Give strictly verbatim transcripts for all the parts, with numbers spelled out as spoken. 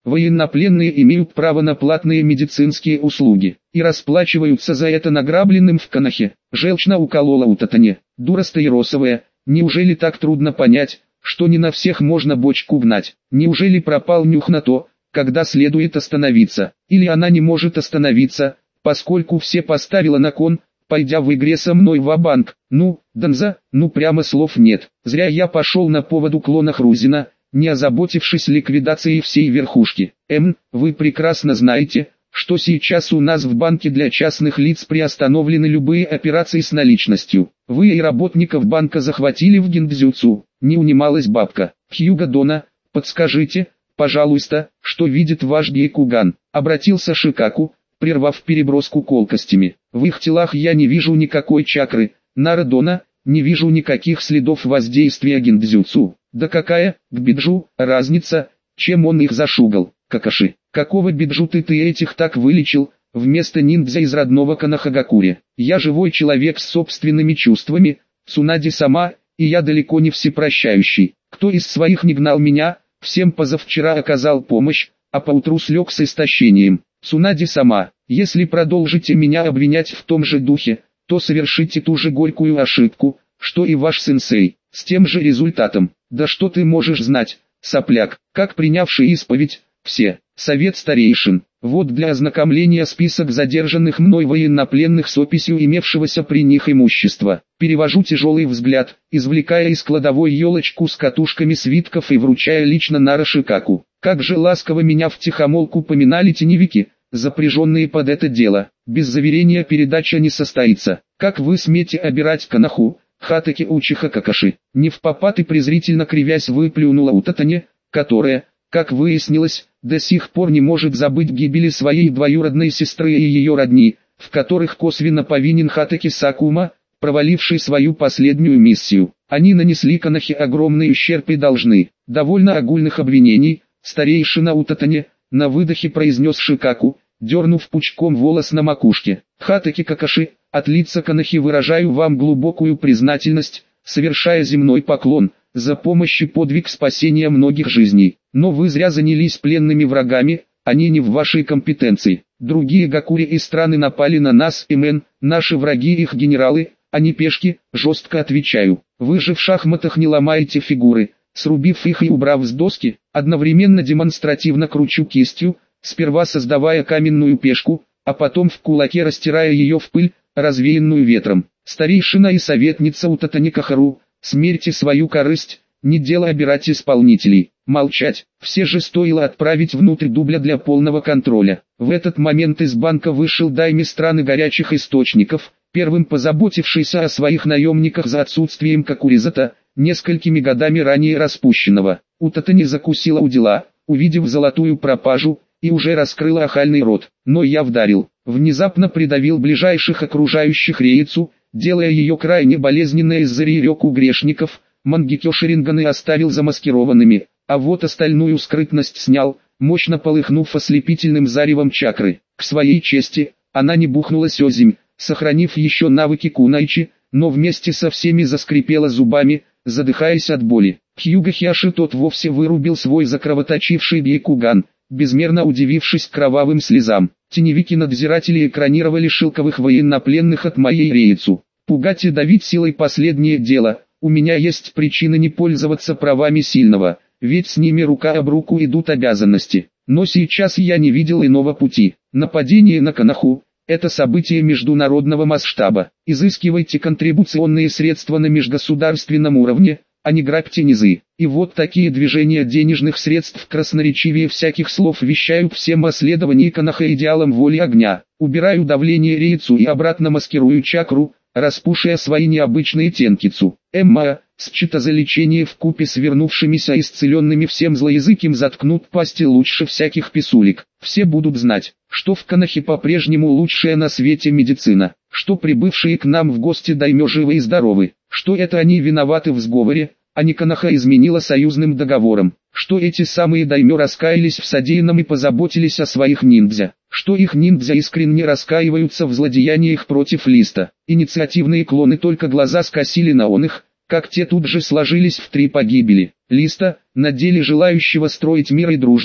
Военнопленные имеют право на платные медицинские услуги и расплачиваются за это награбленным в Канахе. Желчно уколола Утатане. Дура стаиросовая, неужели так трудно понять, что не на всех можно бочку гнать? Неужели пропал нюх на то, когда следует остановиться? Или она не может остановиться, поскольку все поставила на кон, пойдя в игре со мной ва-банк? Ну, Донза, ну прямо слов нет. Зря я пошел на поводу клона Хрузина, не озаботившись ликвидацией всей верхушки. Эм, вы прекрасно знаете, что сейчас у нас в банке для частных лиц приостановлены любые операции с наличностью. Вы и работников банка захватили в гиндзюцу. Не унималась бабка. Хьюго Дона, подскажите, пожалуйста, что видит ваш Гейкуган? Обратился Шикаку, прервав переброску колкостями. В их телах я не вижу никакой чакры. Нара Дона, не вижу никаких следов воздействия гиндзюцу. Да какая, к биджу, разница, чем он их зашугал? Какаши, какого биджу ты ты этих так вылечил, вместо ниндзя из родного Канахагакури? Я живой человек с собственными чувствами, Цунади сама, и я далеко не всепрощающий. Кто из своих не гнал меня, всем позавчера оказал помощь, а поутру слег с истощением. Цунади сама, если продолжите меня обвинять в том же духе, то совершите ту же горькую ошибку, что и ваш сенсей, с тем же результатом. Да что ты можешь знать, сопляк, как принявший исповедь, все, совет старейшин. Вот для ознакомления список задержанных мной военнопленных с описью имевшегося при них имущества. Перевожу тяжелый взгляд, извлекая из кладовой елочку с катушками свитков и вручая лично Нара Шикаку. Как же ласково меня втихомолку поминали теневики, запряженные под это дело. Без заверения передача не состоится. Как вы смеете обирать Канаху, Хатаки Учиха Какаши? Невпопад и презрительно кривясь выплюнула Утатане, которая, как выяснилось, до сих пор не может забыть гибели своей двоюродной сестры и ее родни, в которых косвенно повинен Хатаки Сакума, проваливший свою последнюю миссию. Они нанесли Канахе огромный ущерб и должны. Довольно огульных обвинений, старейшина Утатане, на выдохе произнес Шикаку, дернув пучком волос на макушке. Хатаки Какаши, от лица Канахи выражаю вам глубокую признательность, совершая земной поклон, за помощь и подвиг спасения многих жизней. Но вы зря занялись пленными врагами, они не в вашей компетенции. Другие гакури и страны напали на нас, Эмен, наши враги их генералы, а не пешки, жестко отвечаю. Вы же в шахматах не ломаете фигуры, срубив их и убрав с доски, одновременно демонстративно кручу кистью, сперва создавая каменную пешку, а потом в кулаке растирая ее в пыль, развеянную ветром. Старейшина и советница Утатане Кахару, смерьте свою корысть, не дело обирать исполнителей. Молчать, все же стоило отправить внутрь дубля для полного контроля. В этот момент из банка вышел дайми страны горячих источников, первым позаботившийся о своих наемниках за отсутствием Какуризата, несколькими годами ранее распущенного. Утатане закусила у дела, увидев золотую пропажу, и уже раскрыла охальный рот. Но я вдарил, внезапно придавил ближайших окружающих Реицу, делая ее крайне болезненной из-за рейрёку грешников. Мангекё Шеринганы оставил замаскированными, а вот остальную скрытность снял, мощно полыхнув ослепительным заревом чакры. К своей чести, она не бухнулась озимь, сохранив еще навыки кунайчи, но вместе со всеми заскрипела зубами, задыхаясь от боли. Хьюго Хиаши тот вовсе вырубил свой закровоточивший Гейкуган, безмерно удивившись кровавым слезам. Теневики-надзиратели экранировали шелковых военнопленных от моей Реицу. Пугать и давить силой последнее дело. У меня есть причины не пользоваться правами сильного, ведь с ними рука об руку идут обязанности. Но сейчас я не видел иного пути. Нападение на Канаху – это событие международного масштаба. Изыскивайте контрибуционные средства на межгосударственном уровне, а не грабьте низы. И вот такие движения денежных средств красноречивее всяких слов вещают всем о следовании Канаха идеалам воли огня. Убираю давление Реицу и обратно маскирую чакру, распушая свои необычные тенкицу. Эмма, счета за лечение вкупе с вернувшимися исцеленными всем злоязыким заткнут пасти лучше всяких писулек. Все будут знать, что в Канахе по-прежнему лучшая на свете медицина, что прибывшие к нам в гости даймё живы и здоровы, что это они виноваты в сговоре, а не Канаха изменила союзным договором, что эти самые даймё раскаялись в содеянном и позаботились о своих ниндзя, что их ниндзя искренне раскаиваются в злодеяниях против Листа. Инициативные клоны только глаза скосили на он их, как те тут же сложились в три погибели. Листа, на деле желающего строить мир и дружбу,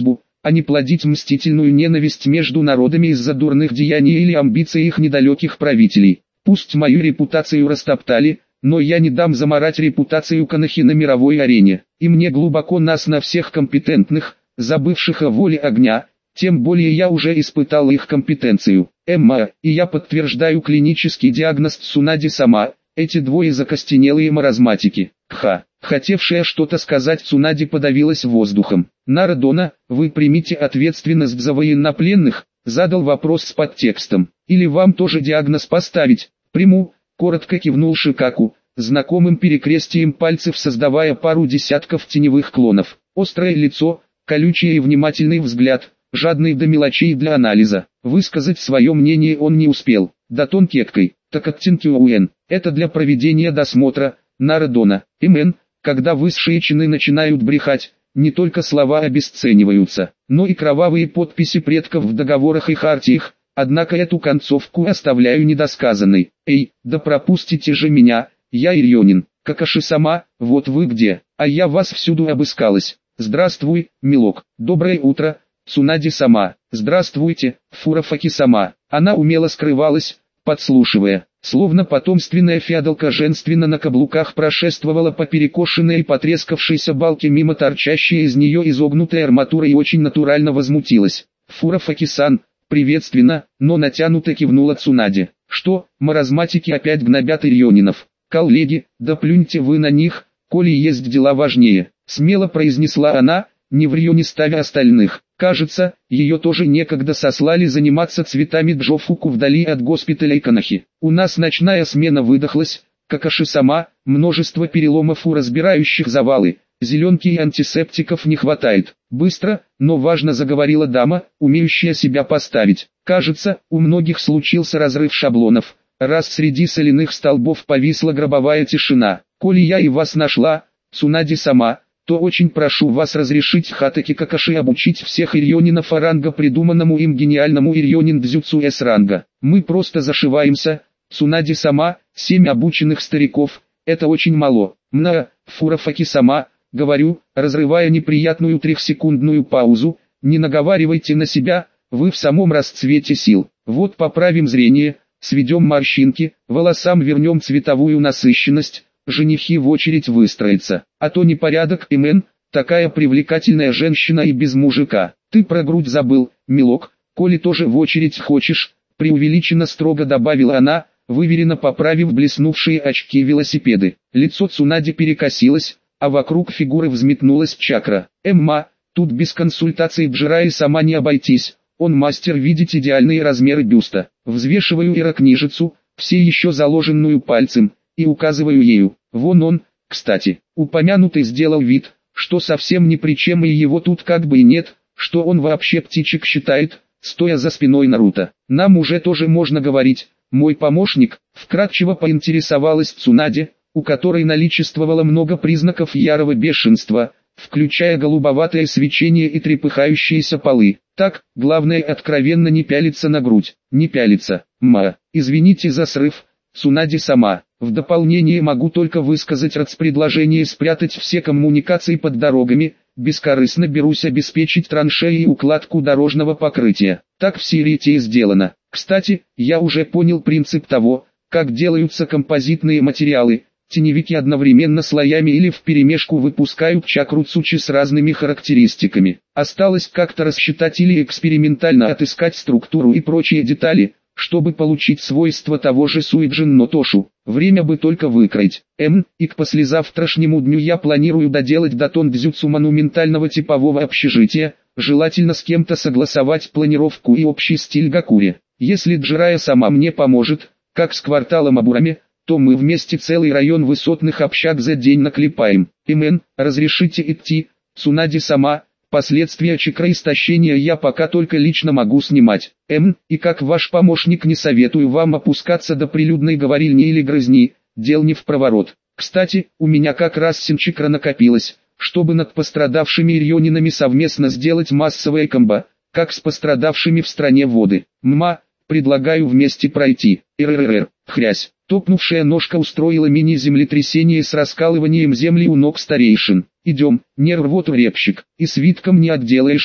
а не плодить мстительную ненависть между народами из-за дурных деяний или амбиций их недалеких правителей. Пусть мою репутацию растоптали, но я не дам замарать репутацию Конохи на мировой арене, и мне глубоко нас на всех компетентных, забывших о воле огня, тем более я уже испытал их компетенцию. Эмма, и я подтверждаю клинический диагноз Цунади сама, эти двое закостенелые маразматики. Кха, хотевшая что-то сказать Цунади подавилась воздухом. Нарадона, вы примите ответственность за военнопленных, задал вопрос с подтекстом. Или вам тоже диагноз поставить? Приму, коротко кивнул Шикаку, знакомым перекрестием пальцев создавая пару десятков теневых клонов. Острое лицо, колючий и внимательный взгляд, жадный до мелочей для анализа. Высказать свое мнение он не успел. Датон кеткой, так от Тинкюуэн. Это для проведения досмотра, Нарадона. Имен, когда высшие чины начинают брехать, не только слова обесцениваются, но и кровавые подписи предков в договорах и хартиях, однако эту концовку оставляю недосказанной. Эй, да пропустите же меня, я Ирьонин, Какаши сама, вот вы где, а я вас всюду обыскалась. Здравствуй, милок, доброе утро, Цунади сама, здравствуйте, Фурафаки сама. Она умело скрывалась, подслушивая, словно потомственная феодалка женственно на каблуках прошествовала по перекошенной и потрескавшейся балке мимо торчащей из нее изогнутой арматуры и очень натурально возмутилась. Фурафаки-сан, приветственно, но натянуто кивнула Цунади. Что, маразматики опять гнобят Ирьонинов? Коллеги, да плюньте вы на них, коли есть дела важнее, смело произнесла она, не врё не ставя остальных. Кажется, ее тоже некогда сослали заниматься цветами Джофуку вдали от госпиталя Конохи. У нас ночная смена выдохлась, Какаши сама, множество переломов у разбирающих завалы, зеленки и антисептиков не хватает. Быстро, но важно заговорила дама, умеющая себя поставить. Кажется, у многих случился разрыв шаблонов, раз среди соляных столбов повисла гробовая тишина. Коли я и вас нашла, Цунади сама, то очень прошу вас разрешить Хатаки Какаши обучить всех Ирьонинов ранга придуманному им гениальному Ирьонин Дзюцу С ранга. Мы просто зашиваемся, Цунади сама, семь обученных стариков, это очень мало. Мна, Фурафаки сама, говорю, разрывая неприятную трехсекундную паузу, не наговаривайте на себя, вы в самом расцвете сил. Вот поправим зрение, сведем морщинки, волосам вернем цветовую насыщенность, женихи в очередь выстроятся, а то непорядок. Имен, такая привлекательная женщина и без мужика. Ты про грудь забыл, милок, коли тоже в очередь хочешь, преувеличенно строго добавила она, выверенно поправив блеснувшие очки велосипеды. Лицо Цунади перекосилось, а вокруг фигуры взметнулась чакра. Эмма, тут без консультации Джирай сама не обойтись, он мастер видеть идеальные размеры бюста. Взвешиваю ирокнижицу, все еще заложенную пальцем, и указываю ею. Вон он, кстати. Упомянутый сделал вид, что совсем ни при чем и его тут как бы и нет, что он вообще птичек считает, стоя за спиной Наруто. Нам уже тоже можно говорить, мой помощник, вкратчиво поинтересовалась Цунади, у которой наличествовало много признаков ярого бешенства, включая голубоватое свечение и трепыхающиеся полы. Так, главное откровенно не пялиться на грудь, не пялиться. Ма, извините за срыв, Цунади сама. В дополнение могу только высказать рацпредложение спрятать все коммуникации под дорогами, бескорыстно берусь обеспечить траншеи и укладку дорожного покрытия. Так в Сириете сделано. Кстати, я уже понял принцип того, как делаются композитные материалы. Теневики одновременно слоями или вперемешку выпускают чакру Цучи с разными характеристиками. Осталось как-то рассчитать или экспериментально отыскать структуру и прочие детали, чтобы получить свойства того же Суиджин но Тошу. Время бы только выкроить. М, и к послезавтрашнему дню я планирую доделать датон дзюцу монументального типового общежития, желательно с кем-то согласовать планировку и общий стиль Гакури. Если Джирая сама мне поможет, как с кварталом Абурами, то мы вместе целый район высотных общаг за день наклепаем. Имен, разрешите идти, Цунади сама. Последствия чакроистощения я пока только лично могу снимать. М, и как ваш помощник не советую вам опускаться до прилюдной говорильни или грызни, дел не в проворот. Кстати, у меня как раз синчакра накопилось, чтобы над пострадавшими Ирьонинами совместно сделать массовое комбо, как с пострадавшими в стране воды. Мма, предлагаю вместе пройти. РРР, хрясь. Топнувшая ножка устроила мини-землетрясение с раскалыванием земли у ног старейшин. Идем, не рвоту репщик, и свитком не отделаешься,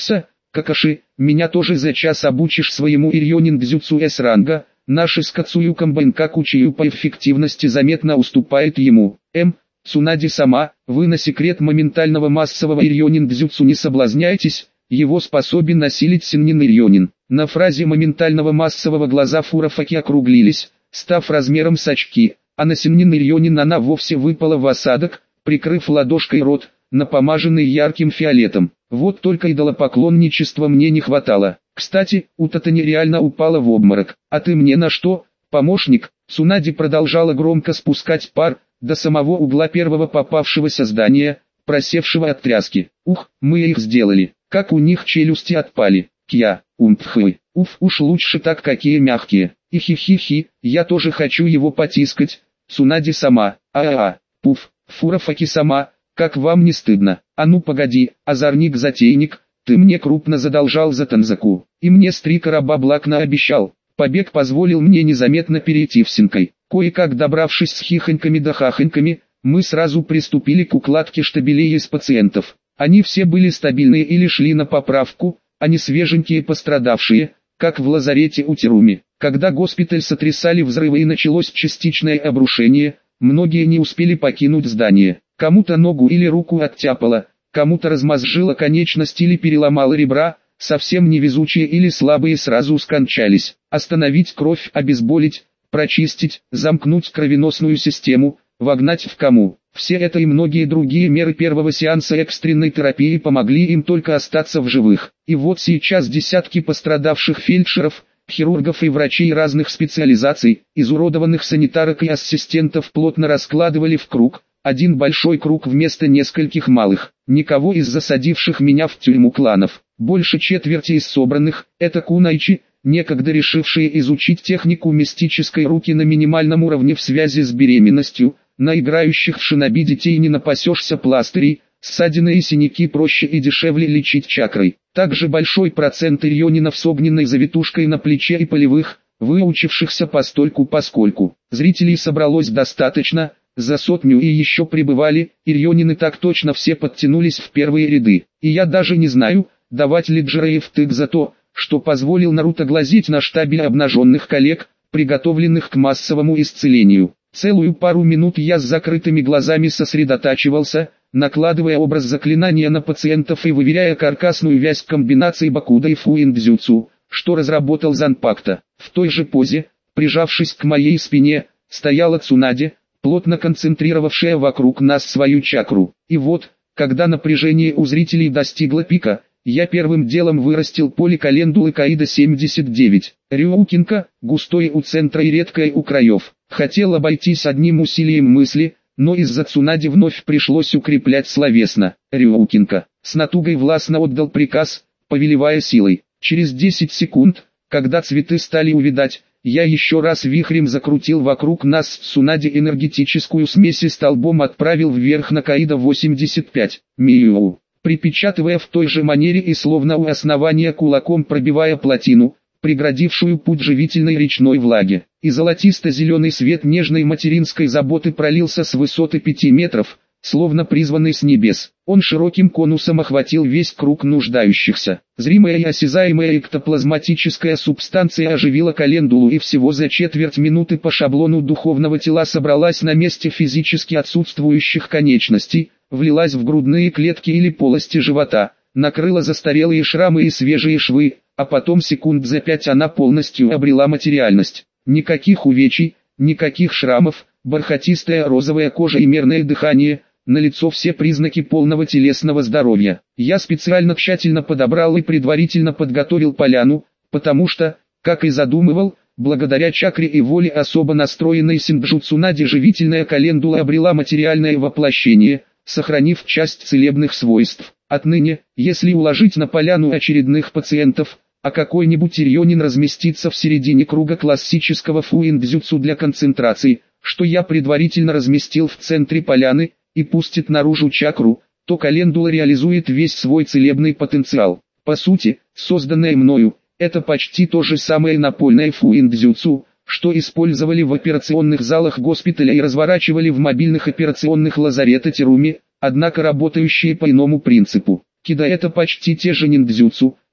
Какаши, меня тоже за час обучишь своему ирьонин-дзюцу С-ранга, наши с Кацую Камбэнкаку чию по эффективности заметно уступает ему. М. Цунади-сама, вы на секрет моментального массового ирьонин-дзюцу не соблазняйтесь, его способен осилить синнин ирьонин. На фразе моментального массового глаза Фурафаки округлились, став размером с очки, а на синнин ирьонин она вовсе выпала в осадок, прикрыв ладошкой рот, напомаженный ярким фиолетом. Вот только идолопоклонничества мне не хватало. Кстати, Утатани реально упала в обморок. А ты мне на что, помощник? Цунади продолжала громко спускать пар, до самого угла первого попавшегося здания, просевшего от тряски. Ух, мы их сделали. Как у них челюсти отпали. Кья, умпхы. Уф, уж лучше так, какие мягкие. И хи-хи-хи, я тоже хочу его потискать. Цунади сама. А-а-а. Пуф, Фурафаки сама. Как вам не стыдно? А ну погоди, озорник-затейник, ты мне крупно задолжал за Танзаку, и мне стрика раба Блакна обещал. Побег позволил мне незаметно перейти в Синкай. Кое-как добравшись с хихоньками да хахоньками, мы сразу приступили к укладке штабелей из пациентов. Они все были стабильные или шли на поправку, а не свеженькие пострадавшие, как в лазарете у Теруми. Когда госпиталь сотрясали взрывы и началось частичное обрушение, многие не успели покинуть здание. Кому-то ногу или руку оттяпало, кому-то размозжило конечность или переломало ребра, совсем невезучие или слабые сразу скончались. Остановить кровь, обезболить, прочистить, замкнуть кровеносную систему, вогнать в кому. Все это и многие другие меры первого сеанса экстренной терапии помогли им только остаться в живых. И вот сейчас десятки пострадавших фельдшеров, хирургов и врачей разных специализаций, изуродованных санитарок и ассистентов плотно раскладывали в круг, один большой круг вместо нескольких малых. Никого из засадивших меня в тюрьму кланов. Больше четверти из собранных – это кунайчи, некогда решившие изучить технику мистической руки на минимальном уровне в связи с беременностью. На играющих в шиноби детей не напасешься пластырей, ссадины и синяки проще и дешевле лечить чакрой. Также большой процент ирьонинов с огненной завитушкой на плече и полевых, выучившихся постольку-поскольку. Зрителей собралось достаточно, за сотню и еще прибывали, ирьонины так точно все подтянулись в первые ряды. И я даже не знаю, давать ли Джиреев втык за то, что позволил Наруто глазеть на штабель обнаженных коллег, приготовленных к массовому исцелению. Целую пару минут я с закрытыми глазами сосредотачивался, накладывая образ заклинания на пациентов и выверяя каркасную вязь комбинаций Бакуда и Фуиндзюцу, что разработал Занпакта. В той же позе, прижавшись к моей спине, стояла Цунади, плотно концентрировавшая вокруг нас свою чакру. И вот, когда напряжение у зрителей достигло пика, я первым делом вырастил поле календулы Каида семьдесят девять. Рюукинка, густое у центра и редкое у краев. Хотел обойтись одним усилием мысли, но из-за Цунади вновь пришлось укреплять словесно. Рюукинка с натугой властно отдал приказ, повелевая силой. Через десять секунд, когда цветы стали увядать, я еще раз вихрем закрутил вокруг нас с Цунади энергетическую смесь и столбом отправил вверх на Каида восемьдесят пять. Миу. Припечатывая в той же манере и словно у основания кулаком пробивая плотину, преградившую путь живительной речной влаги. И золотисто-зеленый свет нежной материнской заботы пролился с высоты пяти метров, словно призванный с небес. Он широким конусом охватил весь круг нуждающихся. Зримая и осязаемая эктоплазматическая субстанция оживила календулу и всего за четверть минуты по шаблону духовного тела собралась на месте физически отсутствующих конечностей, влилась в грудные клетки или полости живота, накрыла застарелые шрамы и свежие швы, а потом секунд за пять она полностью обрела материальность. Никаких увечий, никаких шрамов, бархатистая розовая кожа и мерное дыхание, налицо все признаки полного телесного здоровья. Я специально тщательно подобрал и предварительно подготовил поляну, потому что, как и задумывал, благодаря чакре и воле особо настроенной синджу Цунади живительная календула обрела материальное воплощение, сохранив часть целебных свойств. Отныне, если уложить на поляну очередных пациентов, а какой-нибудь ирьонин разместится в середине круга классического фуиндзюцу для концентрации, что я предварительно разместил в центре поляны, и пустит наружу чакру, то календула реализует весь свой целебный потенциал. По сути, созданное мною, это почти то же самое напольное фуиндзюцу, что использовали в операционных залах госпиталя и разворачивали в мобильных операционных лазарета Теруми, однако работающие по иному принципу. Кида это почти те же ниндзюцу,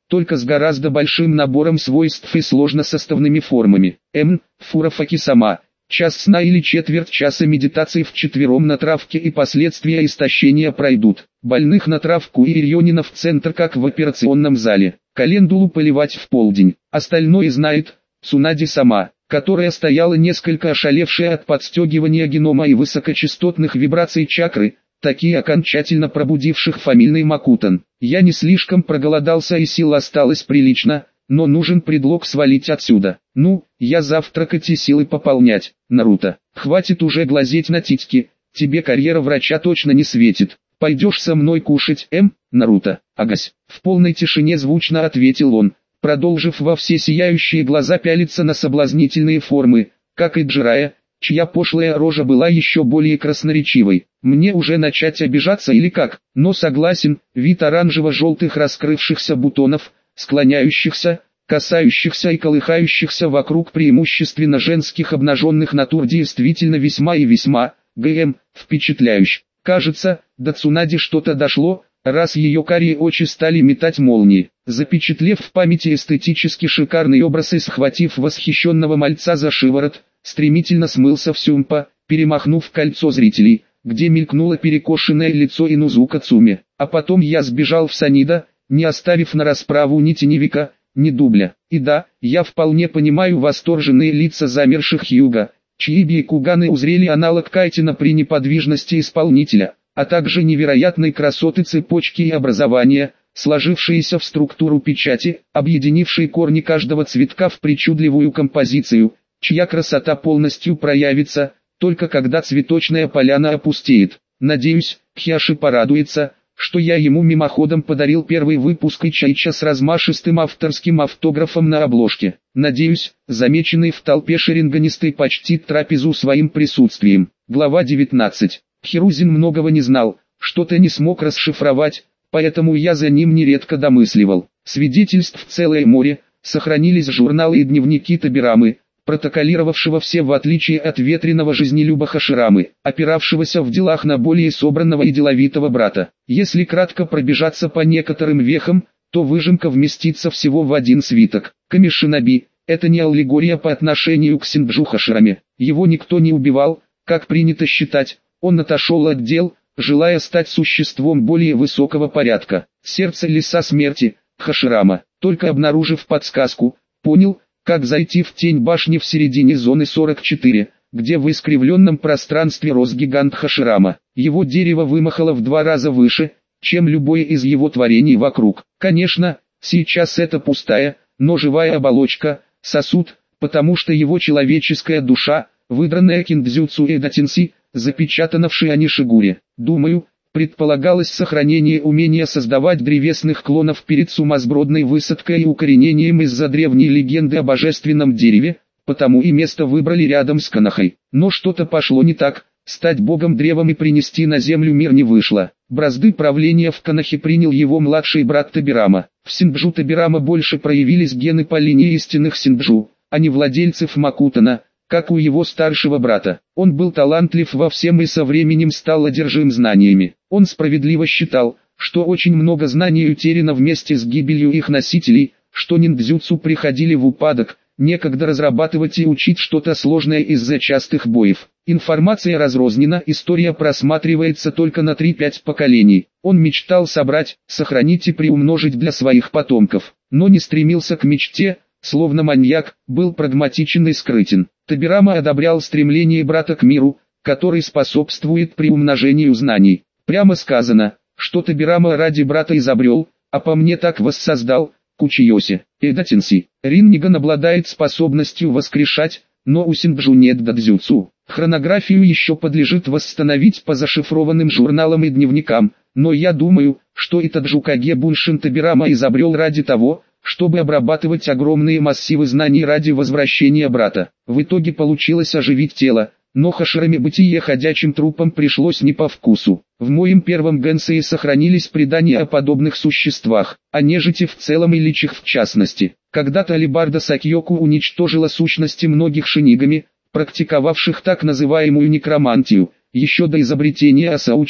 только с гораздо большим набором свойств и сложносоставными формами. М. Фурафаки сама. Час сна или четверть часа медитации вчетвером на травке и последствия истощения пройдут. Больных на травку и Ирьонина в центр, как в операционном зале. Календулу поливать в полдень. Остальное знает Цунади сама, которая стояла несколько ошалевшая от подстегивания генома и высокочастотных вибраций чакры, такие окончательно пробудивших фамильный Макутан. Я не слишком проголодался и сил осталось прилично, но нужен предлог свалить отсюда. Ну, я завтракать и силы пополнять. Наруто, хватит уже глазеть на титьки, тебе карьера врача точно не светит. Пойдешь со мной кушать, М, Наруто? Агась. В полной тишине звучно ответил он, продолжив во все сияющие глаза пялиться на соблазнительные формы, как и Джирая, чья пошлая рожа была еще более красноречивой. Мне уже начать обижаться или как? Но согласен, вид оранжево-желтых раскрывшихся бутонов, склоняющихся, касающихся и колыхающихся вокруг преимущественно женских обнаженных натур действительно весьма и весьма, ГМ, впечатляющий. Кажется, до Цунади что-то дошло, раз ее карие очи стали метать молнии. Запечатлев в памяти эстетически шикарный образ и схватив восхищенного мальца за шиворот, стремительно смылся в Сюмпа, перемахнув кольцо зрителей, где мелькнуло перекошенное лицо Инузука Цуми. А потом я сбежал в Санида, не оставив на расправу ни теневика, ни дубля. И да, я вполне понимаю восторженные лица замерших Хьюга, чьи бьякуганы узрели аналог Кайтина при неподвижности исполнителя, а также невероятной красоты цепочки и образования, сложившиеся в структуру печати, объединившие корни каждого цветка в причудливую композицию, чья красота полностью проявится, только когда цветочная поляна опустеет. Надеюсь, Хьяши порадуется, что я ему мимоходом подарил первый выпуск Ичайча с размашистым авторским автографом на обложке. Надеюсь, замеченный в толпе шеринганистый почтит трапезу своим присутствием. Глава девятнадцать. Хирузин многого не знал, что-то не смог расшифровать, поэтому я за ним нередко домысливал. Свидетельств целое море, сохранились журналы и дневники Табирамы, протоколировавшего все в отличие от ветреного жизнелюба Хаширамы, опиравшегося в делах на более собранного и деловитого брата. Если кратко пробежаться по некоторым вехам, то выжимка вместится всего в один свиток. Камишинаби – это не аллегория по отношению к Синджу Хашираме. Его никто не убивал, как принято считать, он отошел от дел, желая стать существом более высокого порядка. Сердце леса смерти, Хаширама, только обнаружив подсказку, понял, как зайти в тень башни в середине зоны сорок четыре, где в искривленном пространстве рос гигант Хаширама. Его дерево вымахало в два раза выше, чем любое из его творений вокруг. Конечно, сейчас это пустая, но живая оболочка, сосуд, потому что его человеческая душа, выдранная киндзюцу Эдатинси, запечатана в Шианишигуре. Думаю, предполагалось сохранение умения создавать древесных клонов перед сумасбродной высадкой и укоренением из-за древней легенды о божественном дереве, потому и место выбрали рядом с Канахой. Но что-то пошло не так, стать богом древом и принести на землю мир не вышло. Бразды правления в Канахе принял его младший брат Табирама. В Синджу Табирама больше проявились гены по линии истинных Синджу, а не владельцев Макутана, как у его старшего брата. Он был талантлив во всем и со временем стал одержим знаниями. Он справедливо считал, что очень много знаний утеряно вместе с гибелью их носителей, что ниндзюцу приходили в упадок, некогда разрабатывать и учить что-то сложное из-за частых боев. Информация разрознена, история просматривается только на три-пять поколений. Он мечтал собрать, сохранить и приумножить для своих потомков, но не стремился к мечте, словно маньяк, был прагматичен и скрытен. Табирама одобрял стремление брата к миру, который способствует приумножению знаний. Прямо сказано, что Табирама ради брата изобрел, а по мне так воссоздал, Кучиоси. Эдатинси. Ринниган обладает способностью воскрешать, но у Синджу нет дадзюцу. Хронографию еще подлежит восстановить по зашифрованным журналам и дневникам, но я думаю, что Итаджукаге Буншин Табирама изобрел ради того, чтобы обрабатывать огромные массивы знаний ради возвращения брата. В итоге получилось оживить тело, но Хашираме бытие ходячим трупом пришлось не по вкусу. В моем первом гэнсее сохранились предания о подобных существах, о нежити в целом и личих в частности. Когда-то Алибарда Сакьёку уничтожила сущности многих шинигами, практиковавших так называемую некромантию, еще до изобретения Асаучи,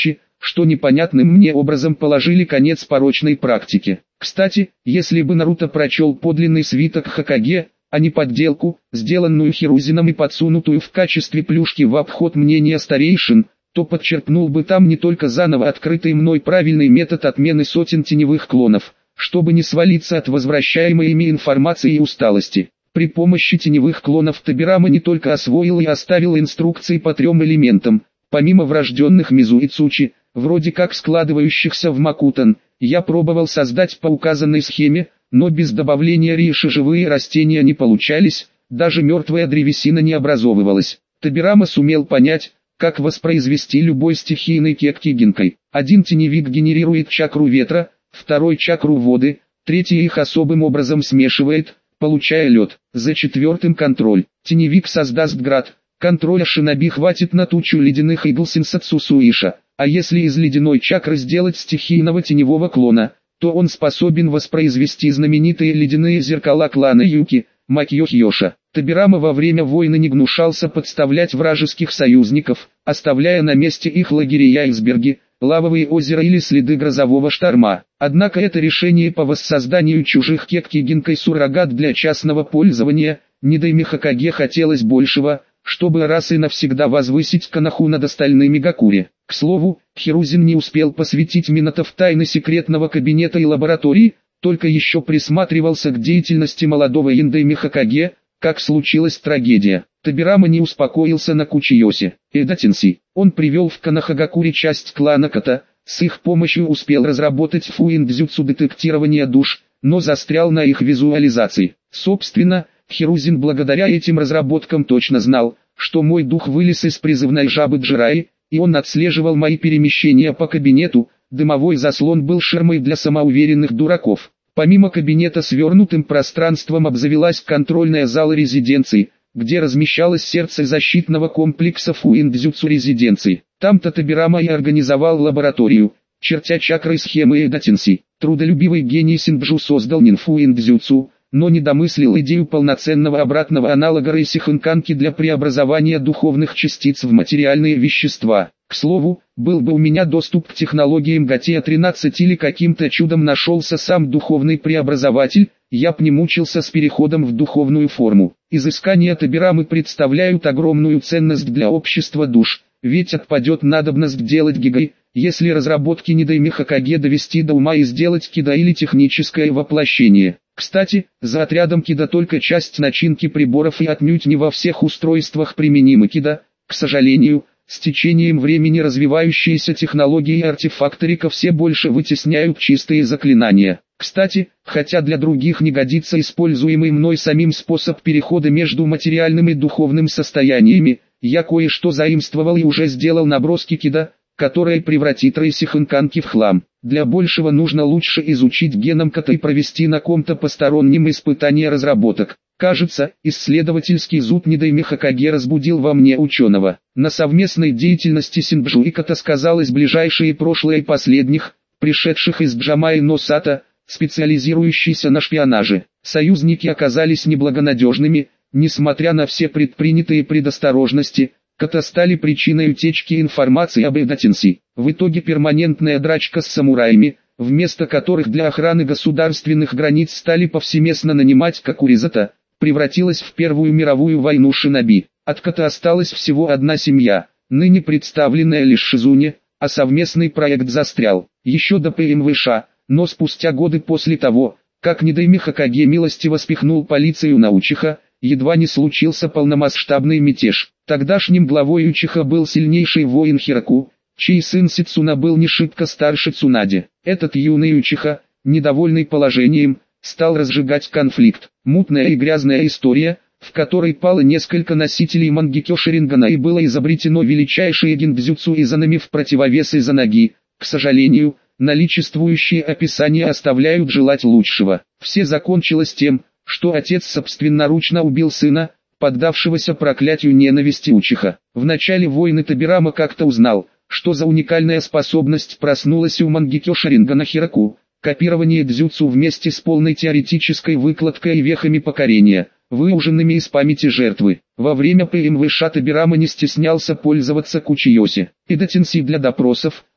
что непонятным мне образом положили конец порочной практике. Кстати, если бы Наруто прочел подлинный свиток Хокаге, а не подделку, сделанную Хирузином и подсунутую в качестве плюшки в обход мнения старейшин, то подчеркнул бы там не только заново открытый мной правильный метод отмены сотен теневых клонов, чтобы не свалиться от возвращаемой ими информации и усталости. При помощи теневых клонов Тобирама не только освоил и оставил инструкции по трем элементам, помимо врожденных Мизу и Цучи, вроде как складывающихся в Макутан, я пробовал создать по указанной схеме, но без добавления риши живые растения не получались, даже мертвая древесина не образовывалась. Тобирама сумел понять, как воспроизвести любой стихийный кекки гинкой. Один теневик генерирует чакру ветра, второй чакру воды, третий их особым образом смешивает, получая лед. За четвертым контроль. Теневик создаст град. Контроля шиноби хватит на тучу ледяных игл Синсацу Суиша. А если из ледяной чакры сделать стихийного теневого клона, то он способен воспроизвести знаменитые ледяные зеркала клана Юки, Макьё Хьёша. Тобирама во время войны не гнушался подставлять вражеских союзников, оставляя на месте их лагеря айсберги, лавовые озера или следы грозового шторма. Однако это решение по воссозданию чужих кекки гинкой суррогат для частного пользования, Нидайме Хокаге хотелось большего, чтобы раз и навсегда возвысить Канаху над остальными Гакури. К слову, Хирузин не успел посвятить Минато в тайны секретного кабинета и лаборатории, только еще присматривался к деятельности молодого Индайме Хокаге, как случилась трагедия. Тобирама не успокоился на Кучиосе. Эдатинси, он привел в Канахагакури часть клана Ката, с их помощью успел разработать фуиндзюцу детектирования душ, но застрял на их визуализации. Собственно, Хирузин благодаря этим разработкам точно знал, что мой дух вылез из призывной жабы Джираи, и он отслеживал мои перемещения по кабинету. Дымовой заслон был ширмой для самоуверенных дураков. Помимо кабинета свернутым пространством обзавелась контрольная зала резиденции, где размещалось сердце защитного комплекса фуиндзюцу резиденции. Там-то Тобирама и организовал лабораторию, чертя чакры схемы Эдатинси. Трудолюбивый гений Синбджу создал нинфуиндзюцу, но не домыслил идею полноценного обратного аналога Рейсихинканки для преобразования духовных частиц в материальные вещества. К слову, был бы у меня доступ к технологиям Гатея тринадцать или каким-то чудом нашелся сам духовный преобразователь, я б не мучился с переходом в духовную форму. Изыскания Тобирамы представляют огромную ценность для общества душ, ведь отпадет надобность делать гигай, если разработки Нидайме Хокаге довести до ума и сделать кида или техническое воплощение. Кстати, за отрядом кида только часть начинки приборов и отнюдь не во всех устройствах применимы кида. К сожалению, с течением времени развивающиеся технологии артефакторика все больше вытесняют чистые заклинания. Кстати, хотя для других не годится используемый мной самим способ перехода между материальным и духовным состояниями, я кое-что заимствовал и уже сделал наброски кида, которая превратит Рейсихинканки в хлам. Для большего нужно лучше изучить геном кота и провести на ком-то постороннем испытание разработок. Кажется, исследовательский зуд Нидайме Хокаге разбудил во мне ученого. На совместной деятельности Синбджу и Ката сказалось ближайшее прошлое последних, пришедших из Джамаи но Сато, специализирующийся на шпионаже. Союзники оказались неблагонадежными, несмотря на все предпринятые предосторожности. Ката стали причиной утечки информации об Эдатинси. В итоге перманентная драчка с самураями, вместо которых для охраны государственных границ стали повсеместно нанимать Какуризата, превратилась в Первую мировую войну шиноби. От Ката осталась всего одна семья, ныне представленная лишь Шизуне, а совместный проект застрял. Еще до ПМВШ, но спустя годы после того, как Нидайме Хокаге милостиво спихнул полицию на Учиха, едва не случился полномасштабный мятеж. Тогдашним главой Учиха был сильнейший воин Хираку, чей сын Сицуна был не шибко старше Цунади. Этот юный Учиха, недовольный положением, стал разжигать конфликт. Мутная и грязная история, в которой пало несколько носителей Мангекё Шарингана и было изобретено величайшее гиндзюцу Изанами в противовес Изанаги. К сожалению, наличествующие описания оставляют желать лучшего. Все закончилось тем, что отец собственноручно убил сына, поддавшегося проклятию ненависти Учиха. В начале войны Тобирама как-то узнал, что за уникальная способность проснулась у Мангекё Шарингана Хираку, копирование дзюцу вместе с полной теоретической выкладкой и вехами покорения, выуженными из памяти жертвы. Во время ПМВШ Тобирама не стеснялся пользоваться Кучиоси. Эдатинси для допросов,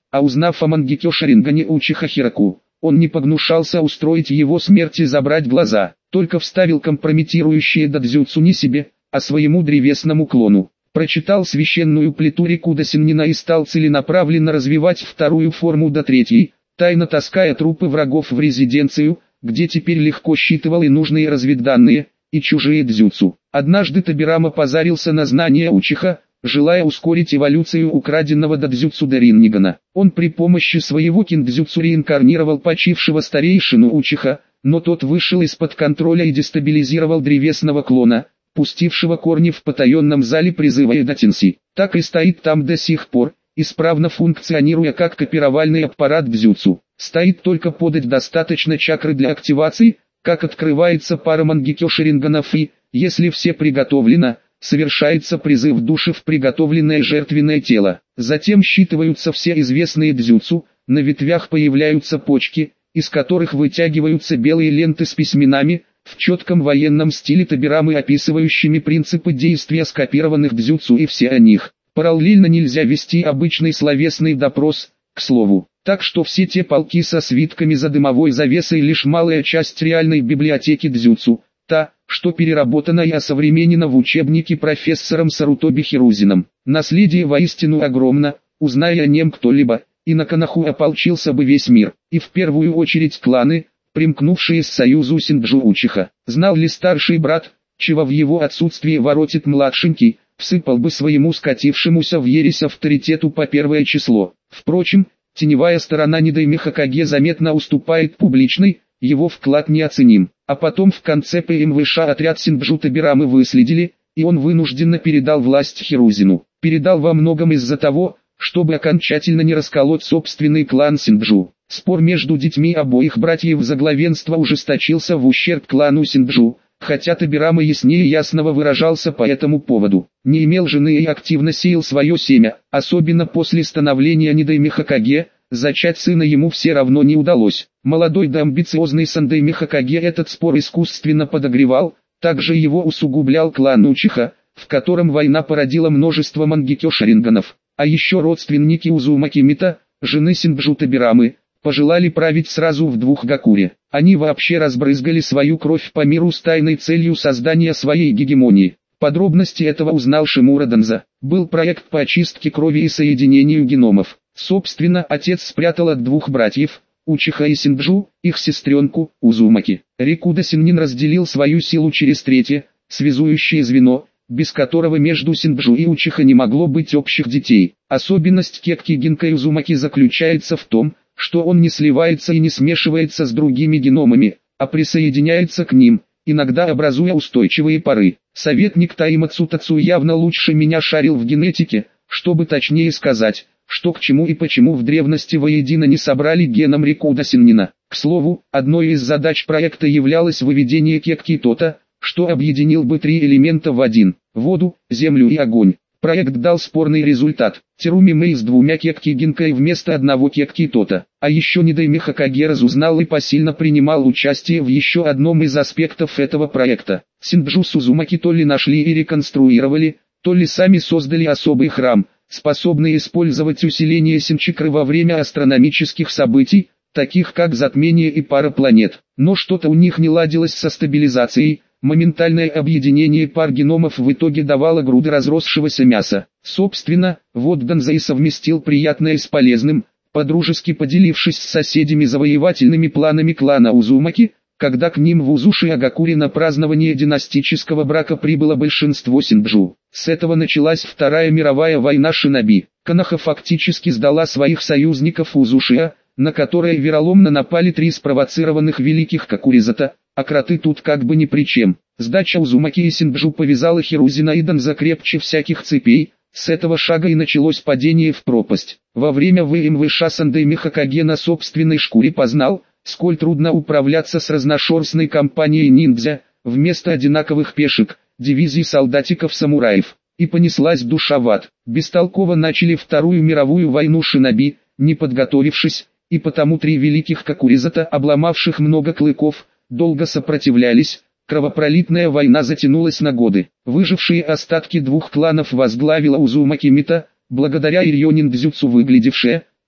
а узнав о Мангекё Шарингане Учиха Хираку, он не погнушался устроить его смерти и забрать глаза, только вставил компрометирующие дадзюцу не себе, а своему древесному клону. Прочитал священную плиту Рикуда Сеннина и стал целенаправленно развивать вторую форму до третьей, тайно таская трупы врагов в резиденцию, где теперь легко считывал и нужные разведданные, и чужие дзюцу. Однажды Тобирама позарился на знания Учиха, желая ускорить эволюцию украденного дадзюцу до Риннигана. Он при помощи своего киндзюцу реинкарнировал почившего старейшину Учиха, но тот вышел из-под контроля и дестабилизировал древесного клона, пустившего корни в потаенном зале призыва Эдатинси. Так и стоит там до сих пор, исправно функционируя как копировальный аппарат дзюцу. Стоит только подать достаточно чакры для активации, как открывается пара Мангекё Шаринганов и, если все приготовлено, совершается призыв души в приготовленное жертвенное тело. Затем считываются все известные дзюцу, на ветвях появляются почки, из которых вытягиваются белые ленты с письменами, в четком военном стиле Тобирамы, описывающими принципы действия скопированных дзюцу, и все о них. Параллельно нельзя вести обычный словесный допрос, к слову. Так что все те полки со свитками за дымовой завесой лишь малая часть реальной библиотеки дзюцу, та, что переработана и осовременена в учебнике профессором Сарутоби Хирузином. Наследие воистину огромно, узная о нем кто-либо, и на Коноху ополчился бы весь мир, и в первую очередь кланы, примкнувшие к союзу Синджу Учиха. Знал ли старший брат, чего в его отсутствии воротит младшенький, всыпал бы своему скатившемуся в ересь авторитету по первое число. Впрочем, теневая сторона Нидайме Хокаге заметно уступает публичной, его вклад неоценим. А потом в конце ПМВШ отряд Синджу Тобирамы выследили, и он вынужденно передал власть Хирузину. Передал во многом из-за того, чтобы окончательно не расколоть собственный клан Синджу. Спор между детьми обоих братьев за главенство ужесточился в ущерб клану Синджу, хотя Тобирама яснее ясного выражался по этому поводу. Не имел жены и активно сеял свое семя, особенно после становления Нидайме Хокаге, зачать сына ему все равно не удалось. Молодой да амбициозный Сандайме Хокаге этот спор искусственно подогревал, также его усугублял клан Учиха, в котором война породила множество Мангекё Шаринганов. А еще родственники Узумаки Мита, жены Синджу Тобирамы, пожелали править сразу в двух Гакуре. Они вообще разбрызгали свою кровь по миру с тайной целью создания своей гегемонии. Подробности этого узнал Шимура Данза. Был проект по очистке крови и соединению геномов. Собственно, отец спрятал от двух братьев, Учиха и Синджу, их сестренку, Узумаки. Рикуда Сеннин разделил свою силу через третье, связующее звено, без которого между Синджу и Учиха не могло быть общих детей. Особенность Кекки Гинкай Узумаки заключается в том, что он не сливается и не смешивается с другими геномами, а присоединяется к ним, иногда образуя устойчивые пары. Советник Таимацу Тацу явно лучше меня шарил в генетике, чтобы точнее сказать, что к чему и почему в древности воедино не собрали геном Рикуда Сеннина. К слову, одной из задач проекта являлось выведение Кекки Тота, что объединил бы три элемента в один – воду, землю и огонь. Проект дал спорный результат. Теруми Мэй с двумя Кекки Гинкай вместо одного Кекки Тота. А еще Нидайме Хокаге разузнал и посильно принимал участие в еще одном из аспектов этого проекта. Синджу Сузумаки то ли нашли и реконструировали, то ли сами создали особый храм, способный использовать усиление синчакры во время астрономических событий, таких как затмение и пара планет. Но что-то у них не ладилось со стабилизацией. Моментальное объединение пар геномов в итоге давало груды разросшегося мяса. Собственно, вот Данза и совместил приятное с полезным, подружески поделившись с соседями завоевательными планами клана Узумаки, когда к ним в Узуши-Агакуре на празднование династического брака прибыло большинство Синджу. С этого началась Вторая мировая война шиноби. Коноха фактически сдала своих союзников Узушия, на которые вероломно напали три спровоцированных великих Какуризата, а кроты тут как бы ни при чем. Сдача Узумаки и Синджу повязала Хирузина и Данза крепче всяких цепей, с этого шага и началось падение в пропасть. Во время ВМВШ Сандайме Хокаге на собственной шкуре познал, сколь трудно управляться с разношерстной компанией ниндзя, вместо одинаковых пешек, дивизий солдатиков-самураев. И понеслась душа в ад. Бестолково начали Вторую мировую войну шиноби, не подготовившись, и потому три великих Какуризата, обломавших много клыков, долго сопротивлялись, кровопролитная война затянулась на годы. Выжившие остатки двух кланов возглавила Узумаки Мита, благодаря ее ниндзюцу выглядевшая,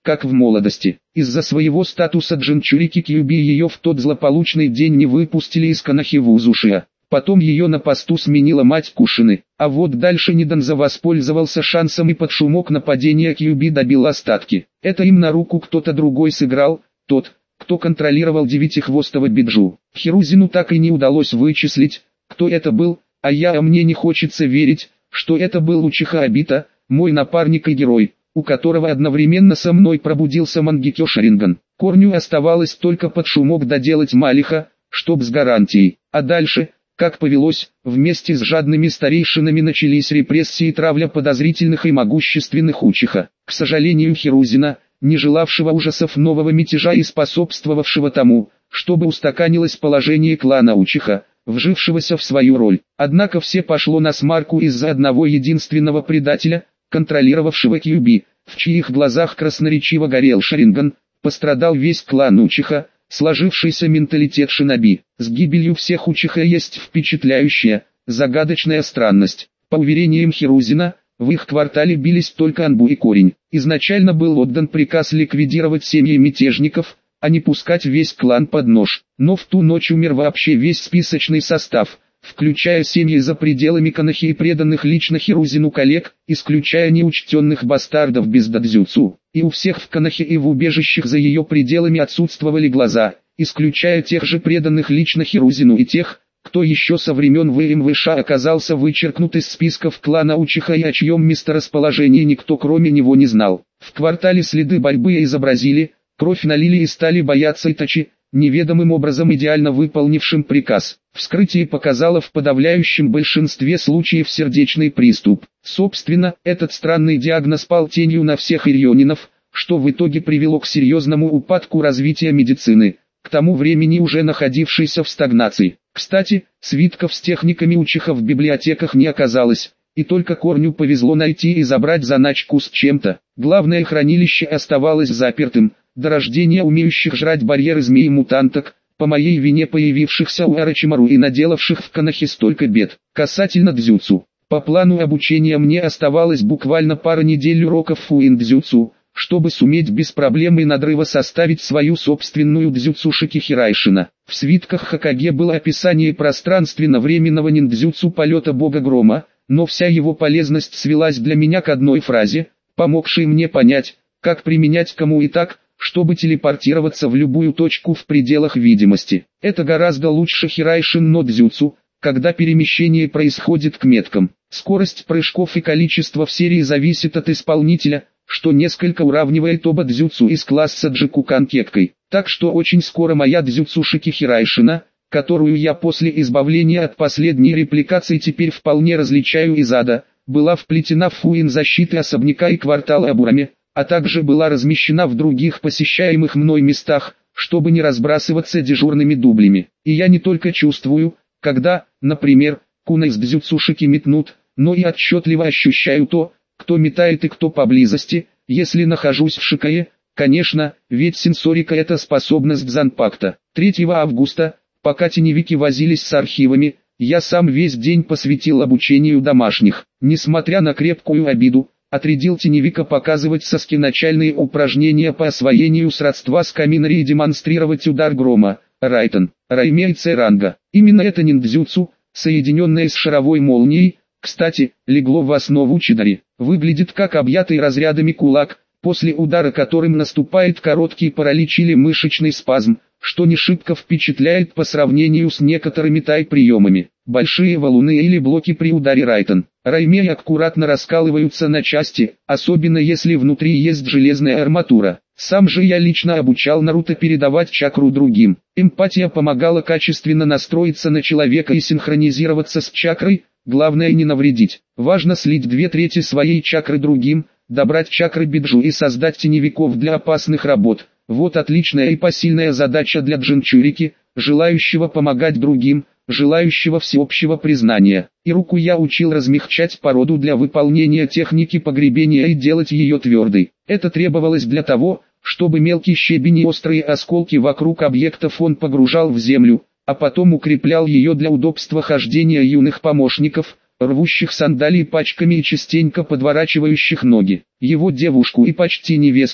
как в молодости. Из-за своего статуса Джинчурики Кьюби ее в тот злополучный день не выпустили из Конохи Вузушия. Потом ее на посту сменила мать Кушины. А вот дальше Ниданза воспользовался шансом и под шумок нападения Кьюби добил остатки. Это им на руку кто-то другой сыграл, тот, кто контролировал девятихвостого Биджу. Хирузину так и не удалось вычислить, кто это был, а я а мне не хочется верить, что это был Учиха Обита, мой напарник и герой, у которого одновременно со мной пробудился Мангекё Шаринган. Корню оставалось только под шумок доделать Малиха, чтоб с гарантией. А дальше, как повелось, вместе с жадными старейшинами начались репрессии и травля подозрительных и могущественных Учиха. К сожалению Хирузина, не желавшего ужасов нового мятежа и способствовавшего тому, чтобы устаканилось положение клана Учиха, вжившегося в свою роль. Однако все пошло на смарку из-за одного единственного предателя, контролировавшего Кьюби, в чьих глазах красноречиво горел Шаринган, пострадал весь клан Учиха, сложившийся менталитет шиноби. С гибелью всех Учиха есть впечатляющая, загадочная странность. По уверениям Хирузина, в их квартале бились только Анбу и Корень. Изначально был отдан приказ ликвидировать семьи мятежников, а не пускать весь клан под нож. Но в ту ночь умер вообще весь списочный состав, включая семьи за пределами Конохи и преданных лично Хирузину коллег, исключая неучтенных бастардов без дадзюцу. И у всех в Конохе и в убежищах за ее пределами отсутствовали глаза, исключая тех же преданных лично Хирузину и тех, кто еще со времен ВМВШ оказался вычеркнут из списков клана Учиха и о чьем месторасположении никто кроме него не знал. В квартале следы борьбы изобразили, кровь налили и стали бояться Итачи, неведомым образом идеально выполнившим приказ. Вскрытие показало в подавляющем большинстве случаев сердечный приступ. Собственно, этот странный диагноз пал тенью на всех ирьонинов, что в итоге привело к серьезному упадку развития медицины, к тому времени уже находившейся в стагнации. Кстати, свитков с техниками Учиха в библиотеках не оказалось, и только Корню повезло найти и забрать заначку с чем-то. Главное хранилище оставалось запертым, до рождения умеющих жрать барьеры змеи-мутанток, по моей вине появившихся у Орочимару и наделавших в Конохе столько бед. Касательно дзюцу. По плану обучения мне оставалось буквально пара недель уроков фуин-дзюцу, чтобы суметь без проблем и надрыва составить свою собственную дзюцу Шикихирайшина. В свитках Хокаге было описание пространственно-временного ниндзюцу полета бога грома, но вся его полезность свелась для меня к одной фразе, помогшей мне понять, как применять кому и так, чтобы телепортироваться в любую точку в пределах видимости. Это гораздо лучше Хирайшин но дзюцу, когда перемещение происходит к меткам. Скорость прыжков и количество в серии зависит от исполнителя, что несколько уравнивает оба дзюцу из класса Джикукан кеккой. Так что очень скоро моя дзюцу Шикихирайшина, которую я после избавления от последней репликации теперь вполне различаю из ада, была вплетена в фуин защиты особняка и квартала Абураме, а также была размещена в других посещаемых мной местах, чтобы не разбрасываться дежурными дублями. И я не только чувствую, когда, например, куна из дзюцу Шики метнут, но и отчетливо ощущаю то, кто метает и кто поблизости, если нахожусь в Шикае, конечно, ведь сенсорика это способность Занпакта. третьего августа, пока теневики возились с архивами, я сам весь день посвятил обучению домашних. Несмотря на крепкую обиду, отрядил теневика показывать соски начальные упражнения по освоению сродства с Каминари и демонстрировать удар грома, Райтон, Райме и Церанга. Именно это ниндзюцу, соединенное с шаровой молнией, кстати, легло в основу Чидари. Выглядит как объятый разрядами кулак, после удара которым наступает короткий паралич или мышечный спазм, что не шибко впечатляет по сравнению с некоторыми тай-приемами. Большие валуны или блоки при ударе Райтон, Райме аккуратно раскалываются на части, особенно если внутри есть железная арматура. Сам же я лично обучал Наруто передавать чакру другим. Эмпатия помогала качественно настроиться на человека и синхронизироваться с чакрой, главное не навредить. Важно слить две трети своей чакры другим, добрать чакры биджу и создать теневиков для опасных работ. Вот отличная и посильная задача для Джинчурики, желающего помогать другим, желающего всеобщего признания. И руку я учил размягчать породу для выполнения техники погребения и делать ее твердой. Это требовалось для того, чтобы мелкий щебень и острые осколки вокруг объектов он погружал в землю, а потом укреплял ее для удобства хождения юных помощников, рвущих сандалии пачками и частенько подворачивающих ноги. Его девушку и почти невесту,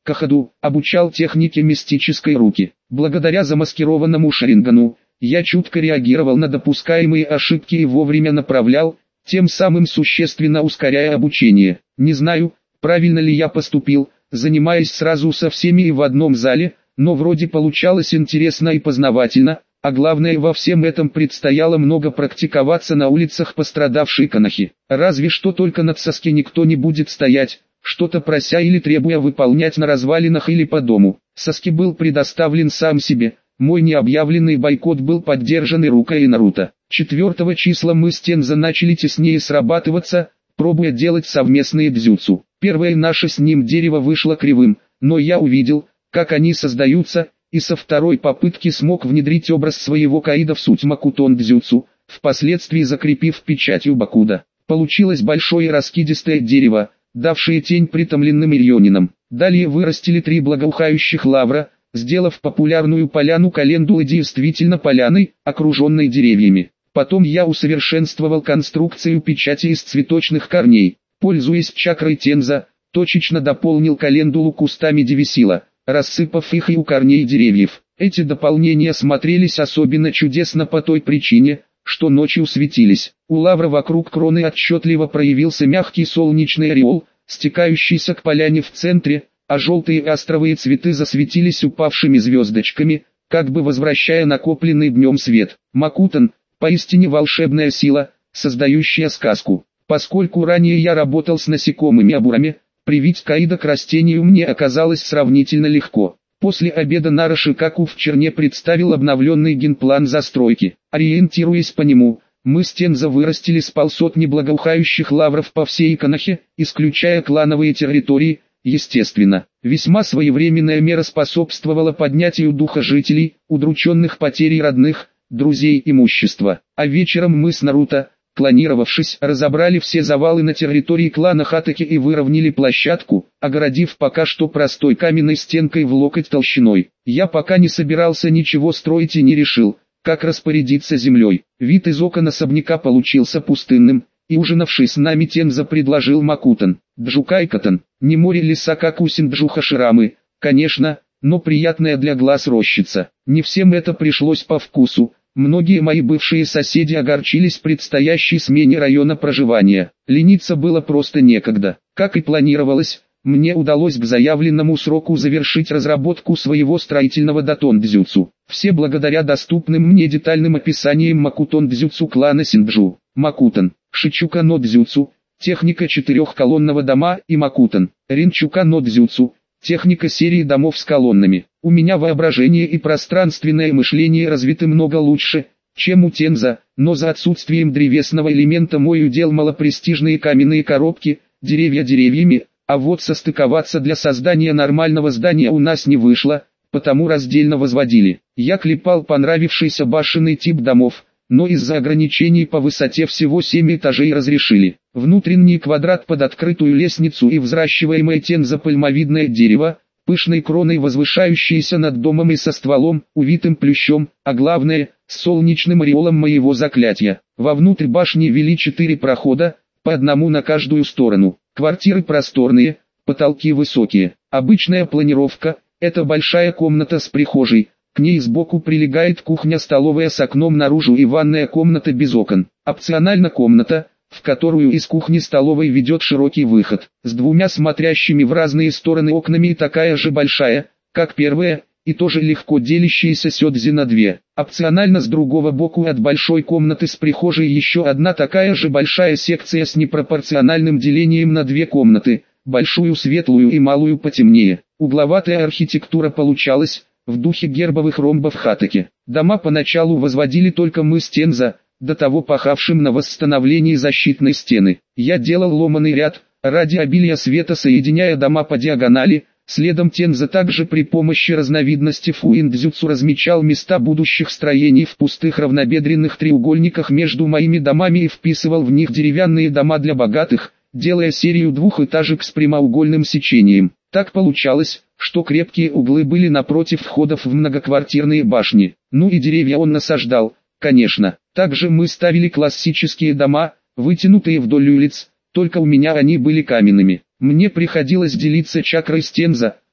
Кахаду, обучал технике мистической руки. Благодаря замаскированному шарингану, я чутко реагировал на допускаемые ошибки и вовремя направлял, тем самым существенно ускоряя обучение. Не знаю, правильно ли я поступил, занимаясь сразу со всеми и в одном зале, но вроде получалось интересно и познавательно, а главное, во всем этом предстояло много практиковаться на улицах пострадавшей Конохи. Разве что только над Саски никто не будет стоять, что-то прося или требуя выполнять на развалинах или по дому. Саски был предоставлен сам себе, мой необъявленный бойкот был поддержан и Рука и Наруто. Четвертого числа мы с Тензо начали теснее срабатываться, пробуя делать совместные дзюцу. Первое наше с ним дерево вышло кривым, но я увидел, как они создаются, и со второй попытки смог внедрить образ своего каида в суть Макутон дзюцу, впоследствии закрепив печатью Бакуда. Получилось большое раскидистое дерево, давшее тень притомленным ирьонинам. Далее вырастили три благоухающих лавра, сделав популярную поляну Календулы действительно поляной, окруженной деревьями. Потом я усовершенствовал конструкцию печати из цветочных корней. Пользуясь чакрой Тензо, точечно дополнил Календулу кустами Девисила, рассыпав их и у корней деревьев. Эти дополнения смотрелись особенно чудесно по той причине, что ночью светились. У лавра вокруг кроны отчетливо проявился мягкий солнечный ореол, стекающийся к поляне в центре, а желтые астровые цветы засветились упавшими звездочками, как бы возвращая накопленный днем свет. Макутон – поистине волшебная сила, создающая сказку. Поскольку ранее я работал с насекомыми-абурами, привить каида к растению мне оказалось сравнительно легко. После обеда Нара Шикаку в Черне представил обновленный генплан застройки. Ориентируясь по нему, мы с Тензо вырастили с полсотни благоухающих лавров по всей Конохе, исключая клановые территории. Естественно, весьма своевременная мера способствовала поднятию духа жителей, удрученных потерей родных, друзей, имущества. А вечером мы с Наруто, клонировавшись, разобрали все завалы на территории клана Хатаки и выровняли площадку, огородив пока что простой каменной стенкой в локоть толщиной. Я пока не собирался ничего строить и не решил, как распорядиться землей. Вид из окон особняка получился пустынным, и ужинавший с нами Тензо предложил Макутон. Джукайкатон, не море леса как у Синджуха-Ширамы, конечно, но приятная для глаз рощица. Не всем это пришлось по вкусу. Многие мои бывшие соседи огорчились предстоящей смене района проживания. Лениться было просто некогда. Как и планировалось, мне удалось к заявленному сроку завершить разработку своего строительного датон-дзюцу. Все благодаря доступным мне детальным описаниям Макутон-дзюцу клана Синджу. Макутон, Шичука-но-дзюцу, техника четырехколонного дома, и Макутон, Ринчука-но-дзюцу, техника серии домов с колоннами. У меня воображение и пространственное мышление развиты много лучше, чем у Тензо, но за отсутствием древесного элемента мой удел малопрестижные каменные коробки, деревья деревьями, а вот состыковаться для создания нормального здания у нас не вышло, потому раздельно возводили. Я клепал понравившийся башенный тип домов, но из-за ограничений по высоте всего семь этажей разрешили. Внутренний квадрат под открытую лестницу и взращиваемое Тензо пальмовидное дерево, пышной кроной возвышающееся над домом и со стволом, увитым плющом, а главное, с солнечным ореолом моего заклятия. Вовнутрь башни вели четыре прохода, по одному на каждую сторону. Квартиры просторные, потолки высокие. Обычная планировка – это большая комната с прихожей. К ней сбоку прилегает кухня-столовая с окном наружу и ванная комната без окон. Опционально комната, в которую из кухни-столовой ведет широкий выход, с двумя смотрящими в разные стороны окнами и такая же большая, как первая, и тоже легко делящаяся сёдзи на две. Опционально с другого боку от большой комнаты с прихожей еще одна такая же большая секция с непропорциональным делением на две комнаты, большую светлую и малую потемнее. Угловатая архитектура получалась, в духе гербовых ромбов Хатаки. Дома поначалу возводили только мы с Тензо, до того пахавшим на восстановлении защитной стены. Я делал ломаный ряд, ради обилия света соединяя дома по диагонали, следом Тензо также при помощи разновидности фуиндзюцу размечал места будущих строений в пустых равнобедренных треугольниках между моими домами и вписывал в них деревянные дома для богатых, делая серию двухэтажек с прямоугольным сечением. Так получалось, что крепкие углы были напротив входов в многоквартирные башни. Ну и деревья он насаждал, конечно. Также мы ставили классические дома, вытянутые вдоль улиц, только у меня они были каменными. Мне приходилось делиться чакрой с Тензо,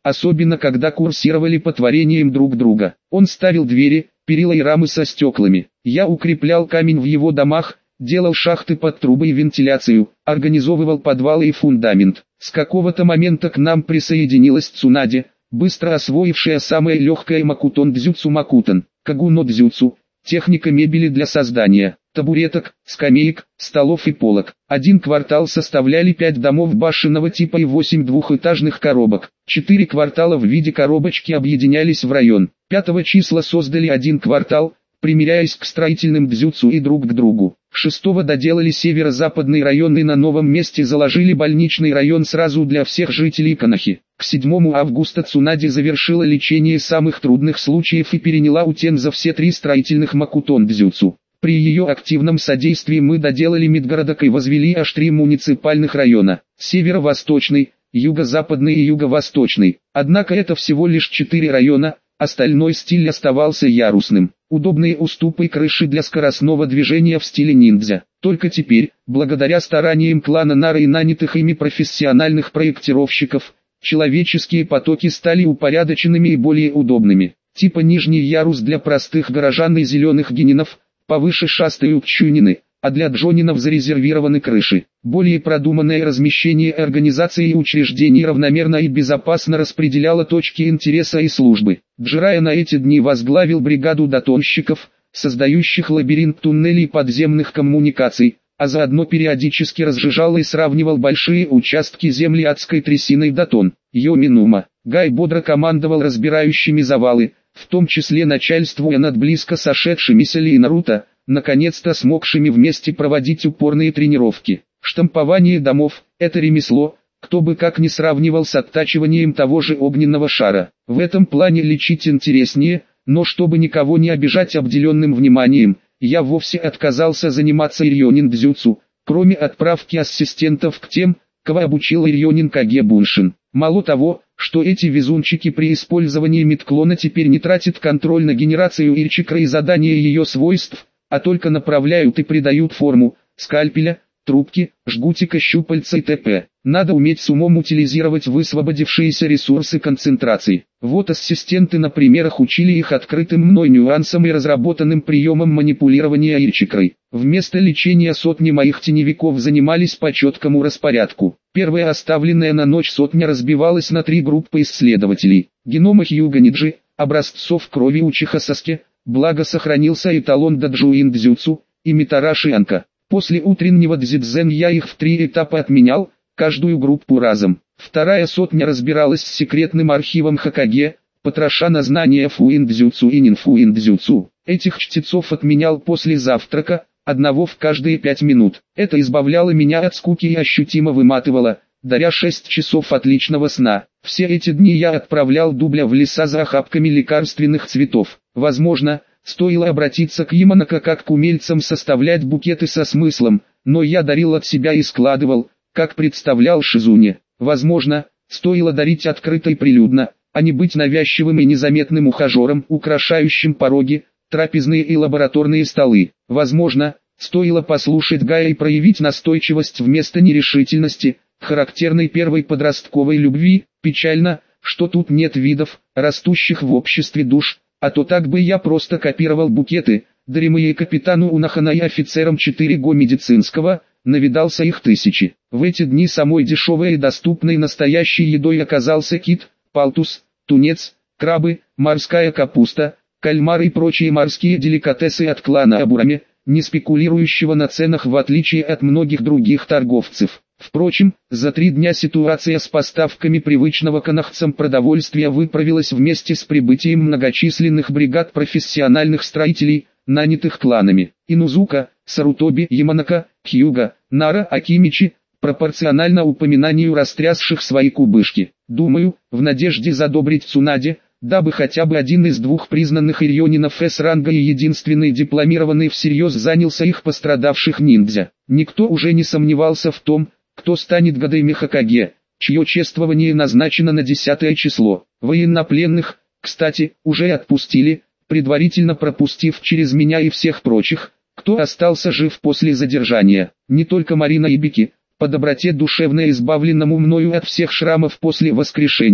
особенно когда курсировали по творениям друг друга. Он ставил двери, перила и рамы со стеклами. Я укреплял камень в его домах, делал шахты под трубы и вентиляцию, организовывал подвалы и фундамент. С какого-то момента к нам присоединилась Цунаде, быстро освоившая самое легкое макутон-дзюцу макутон, кагуно-дзюцу, техника мебели для создания табуреток, скамеек, столов и полок. Один квартал составляли пять домов башенного типа и восемь двухэтажных коробок. Четыре квартала в виде коробочки объединялись в район. Пятого числа создали один квартал, примиряясь к строительным дзюцу и друг к другу. Шестого доделали северо-западный район и на новом месте заложили больничный район сразу для всех жителей Канахи. К седьмому августа Цунаде завершила лечение самых трудных случаев и переняла у Тенза все три строительных макутон-дзюцу. При ее активном содействии мы доделали Мидгородок и возвели аж три муниципальных района: северо-восточный, юго-западный и юго-восточный. Однако это всего лишь четыре района, остальной стиль оставался ярусным. Удобные уступы и крыши для скоростного движения в стиле ниндзя. Только теперь, благодаря стараниям клана Нара и нанятых ими профессиональных проектировщиков, человеческие потоки стали упорядоченными и более удобными. Типа нижний ярус для простых горожан и зеленых генинов, повыше шастают чунины, а для джонинов зарезервированы крыши. Более продуманное размещение организации и учреждений равномерно и безопасно распределяло точки интереса и службы. Джирая на эти дни возглавил бригаду датонщиков, создающих лабиринт туннелей подземных коммуникаций, а заодно периодически разжижал и сравнивал большие участки земли адской трясиной Датон. Йоминума. Гай бодро командовал разбирающими завалы, в том числе начальствуя над близко сошедшимися Ли и Наруто, наконец-то смогшими вместе проводить упорные тренировки. Штампование домов – это ремесло, кто бы как ни сравнивал с оттачиванием того же огненного шара. В этом плане лечить интереснее, но чтобы никого не обижать обделенным вниманием, я вовсе отказался заниматься ирьонин-дзюцу, кроме отправки ассистентов к тем, кого обучил ирьонин Каге Буншин. Мало того, что эти везунчики при использовании мидклона теперь не тратят контроль на генерацию ирчикры и задание ее свойств, а только направляют и придают форму скальпеля, трубки, жгутика, щупальца и т.п. Надо уметь с умом утилизировать высвободившиеся ресурсы концентрации. Вот ассистенты на примерах учили их открытым мной нюансам и разработанным приемам манипулирования ирчикрой. Вместо лечения сотни моих теневиков занимались по четкому распорядку. Первая оставленная на ночь сотня разбивалась на три группы исследователей. Генома Хьюга-Ниджи, образцов крови Учиха Саске, благо сохранился эталон Даджуин-дзюцу, и Митараши Анка. После утреннего дзидзен я их в три этапа отменял, каждую группу разом. Вторая сотня разбиралась с секретным архивом Хокаге, потроша на знания фуин-дзюцу и нинфуин-дзюцу. Этих чтецов отменял после завтрака, одного в каждые пять минут. Это избавляло меня от скуки и ощутимо выматывало, даря шесть часов отличного сна. Все эти дни я отправлял дубля в леса за охапками лекарственных цветов. Возможно, стоило обратиться к Яманака как к умельцам составлять букеты со смыслом, но я дарил от себя и складывал, как представлял Шизуне. Возможно, стоило дарить открыто и прилюдно, а не быть навязчивым и незаметным ухажером, украшающим пороги, трапезные и лабораторные столы. Возможно, стоило послушать Гая и проявить настойчивость вместо нерешительности, характерной первой подростковой любви. Печально, что тут нет видов, растущих в обществе душ, а то так бы я просто копировал букеты, даримые капитану Унахана и офицерам четыре го медицинского, навидался их тысячи. В эти дни самой дешевой и доступной настоящей едой оказался кит, палтус, тунец, крабы, морская капуста, кальмары и прочие морские деликатесы от клана Абурами, не спекулирующего на ценах в отличие от многих других торговцев. Впрочем, за три дня ситуация с поставками привычного канахцам продовольствия выправилась вместе с прибытием многочисленных бригад профессиональных строителей, нанятых кланами Инузука, Сарутоби, Яманака, Хьюга, Нара, Акимичи, пропорционально упоминанию растрясших свои кубышки. Думаю, в надежде задобрить Цунаде, дабы хотя бы один из двух признанных ирьонинов С-ранга и единственный дипломированный всерьез занялся их пострадавших ниндзя. Никто уже не сомневался в том, кто станет Годайме Хокаге, чье чествование назначено на десятое число. Военнопленных, кстати, уже отпустили, предварительно пропустив через меня и всех прочих, кто остался жив после задержания. Не только Марина и Бики, по доброте душевной избавленному мною от всех шрамов после воскрешения,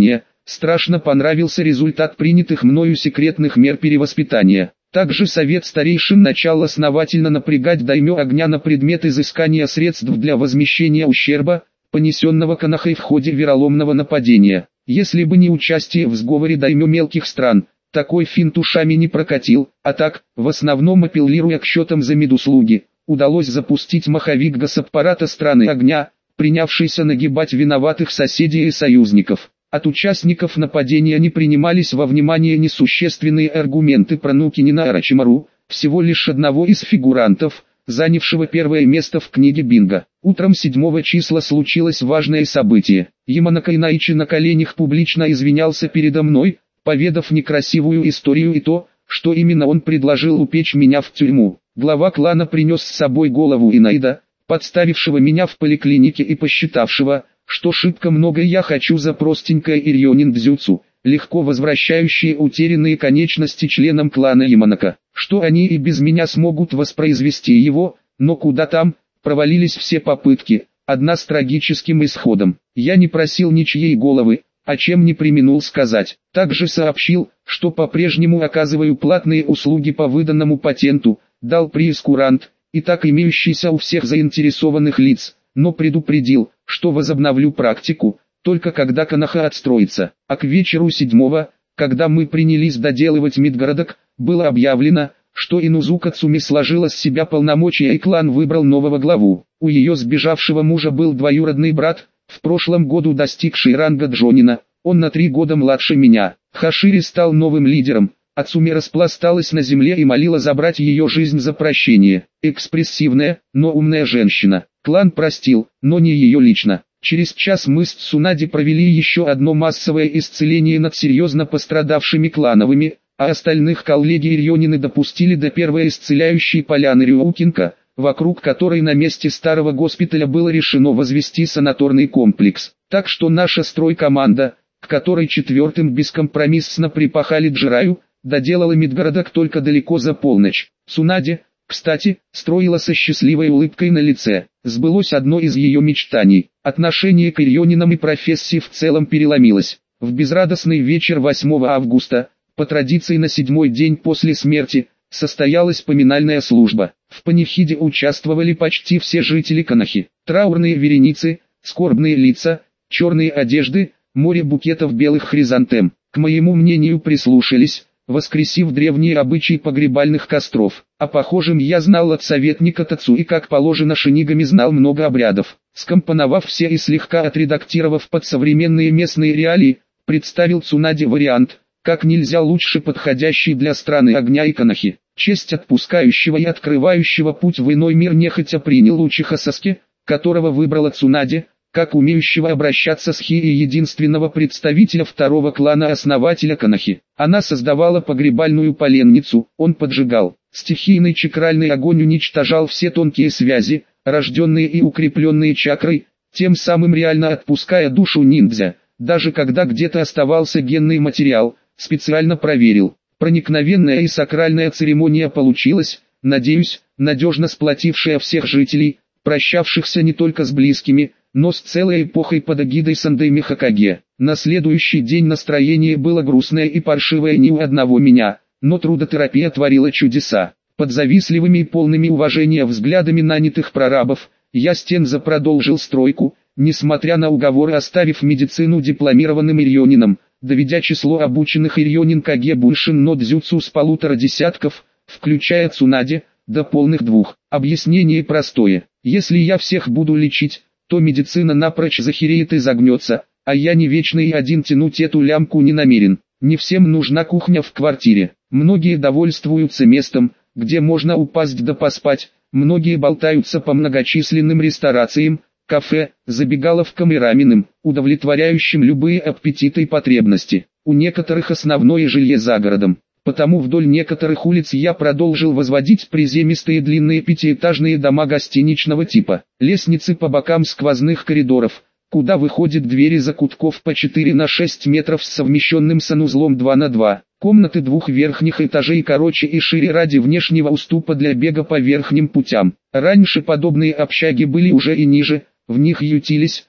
страшно понравился результат принятых мною секретных мер перевоспитания. Также совет старейшин начал основательно напрягать даймё огня на предмет изыскания средств для возмещения ущерба, понесенного Конохой в ходе вероломного нападения. Если бы не участие в сговоре даймё мелких стран, такой финт ушами не прокатил, а так, в основном апеллируя к счетам за медуслуги, удалось запустить маховик госаппарата страны огня, принявшийся нагибать виноватых соседей и союзников. От участников нападения не принимались во внимание несущественные аргументы про Нукинина Орочимару, всего лишь одного из фигурантов, занявшего первое место в книге Бинго. Утром седьмого числа случилось важное событие. Яманака Инаичи на коленях публично извинялся передо мной, поведав некрасивую историю и то, что именно он предложил упечь меня в тюрьму. Глава клана принес с собой голову Инаида, подставившего меня в поликлинике и посчитавшего, что шибко много я хочу за простенькое ирьонин-дзюцу, легко возвращающие утерянные конечности членам клана Яманака, что они и без меня смогут воспроизвести его, но куда там, провалились все попытки, одна с трагическим исходом. Я не просил ничьей головы, о чем не преминул сказать. Также сообщил, что по-прежнему оказываю платные услуги по выданному патенту, дал прейскурант, и так имеющийся у всех заинтересованных лиц, но предупредил, что возобновлю практику, только когда Коноха отстроится. А к вечеру седьмого, когда мы принялись доделывать Мидгородок, было объявлено, что Инузука Цуми сложила с себя полномочия и клан выбрал нового главу. У ее сбежавшего мужа был двоюродный брат, в прошлом году достигший ранга Джонина, он на три года младше меня. Хашири стал новым лидером, а Цуми распласталась на земле и молила забрать ее жизнь за прощение. Экспрессивная, но умная женщина. Клан простил, но не ее лично. Через час мы с Цунади провели еще одно массовое исцеление над серьезно пострадавшими клановыми, а остальных коллеги Ирьонины допустили до первой исцеляющей поляны Рюукинка, вокруг которой на месте старого госпиталя было решено возвести санаторный комплекс. Так что наша стройкоманда, к которой четвертым бескомпромиссно припахали Джираю, доделала Мидгородок только далеко за полночь. Цунади, кстати, строила со счастливой улыбкой на лице. Сбылось одно из ее мечтаний. Отношение к Ирьонинам и профессии в целом переломилось. В безрадостный вечер восьмого августа, по традиции на седьмой день после смерти, состоялась поминальная служба. В панихиде участвовали почти все жители Конохи. Траурные вереницы, скорбные лица, черные одежды, море букетов белых хризантем. К моему мнению прислушались, воскресив древние обычаи погребальных костров. О похожем я знал от советника Тацу и как положено шинигами знал много обрядов. Скомпоновав все и слегка отредактировав под современные местные реалии, представил Цунади вариант, как нельзя лучше подходящий для страны огня и Конохи. Честь отпускающего и открывающего путь в иной мир нехотя принял Учиха Саске, которого выбрала Цунади, как умеющего обращаться с Хи и единственного представителя второго клана-основателя Конохи. Она создавала погребальную поленницу, он поджигал. Стихийный чакральный огонь уничтожал все тонкие связи, рожденные и укрепленные чакрой, тем самым реально отпуская душу ниндзя. Даже когда где-то оставался генный материал, специально проверил. Проникновенная и сакральная церемония получилась, надеюсь, надежно сплотившая всех жителей, прощавшихся не только с близкими, но с целой эпохой под эгидой Сандэй Хокаге. На следующий день настроение было грустное и паршивое не у одного меня, но трудотерапия творила чудеса. Под завистливыми и полными уважения взглядами нанятых прорабов, я с Тензо продолжил стройку, несмотря на уговоры оставив медицину дипломированным ирьонином, доведя число обученных ирьонин Каге Буншин но дзюцу с полутора десятков, включая Цунади, до полных двух. Объяснение простое. Если я всех буду лечить, то медицина напрочь захереет и загнется, а я не вечно и один тянуть эту лямку не намерен. Не всем нужна кухня в квартире. Многие довольствуются местом, где можно упасть да поспать, многие болтаются по многочисленным ресторациям, кафе, забегаловкам и раменным, удовлетворяющим любые аппетиты и потребности. У некоторых основное жилье за городом. Потому вдоль некоторых улиц я продолжил возводить приземистые длинные пятиэтажные дома гостиничного типа. Лестницы по бокам сквозных коридоров, куда выходят двери закутков по четыре на шесть метров с совмещенным санузлом два на два. Комнаты двух верхних этажей короче и шире ради внешнего уступа для бега по верхним путям. Раньше подобные общаги были уже и ниже, в них ютились,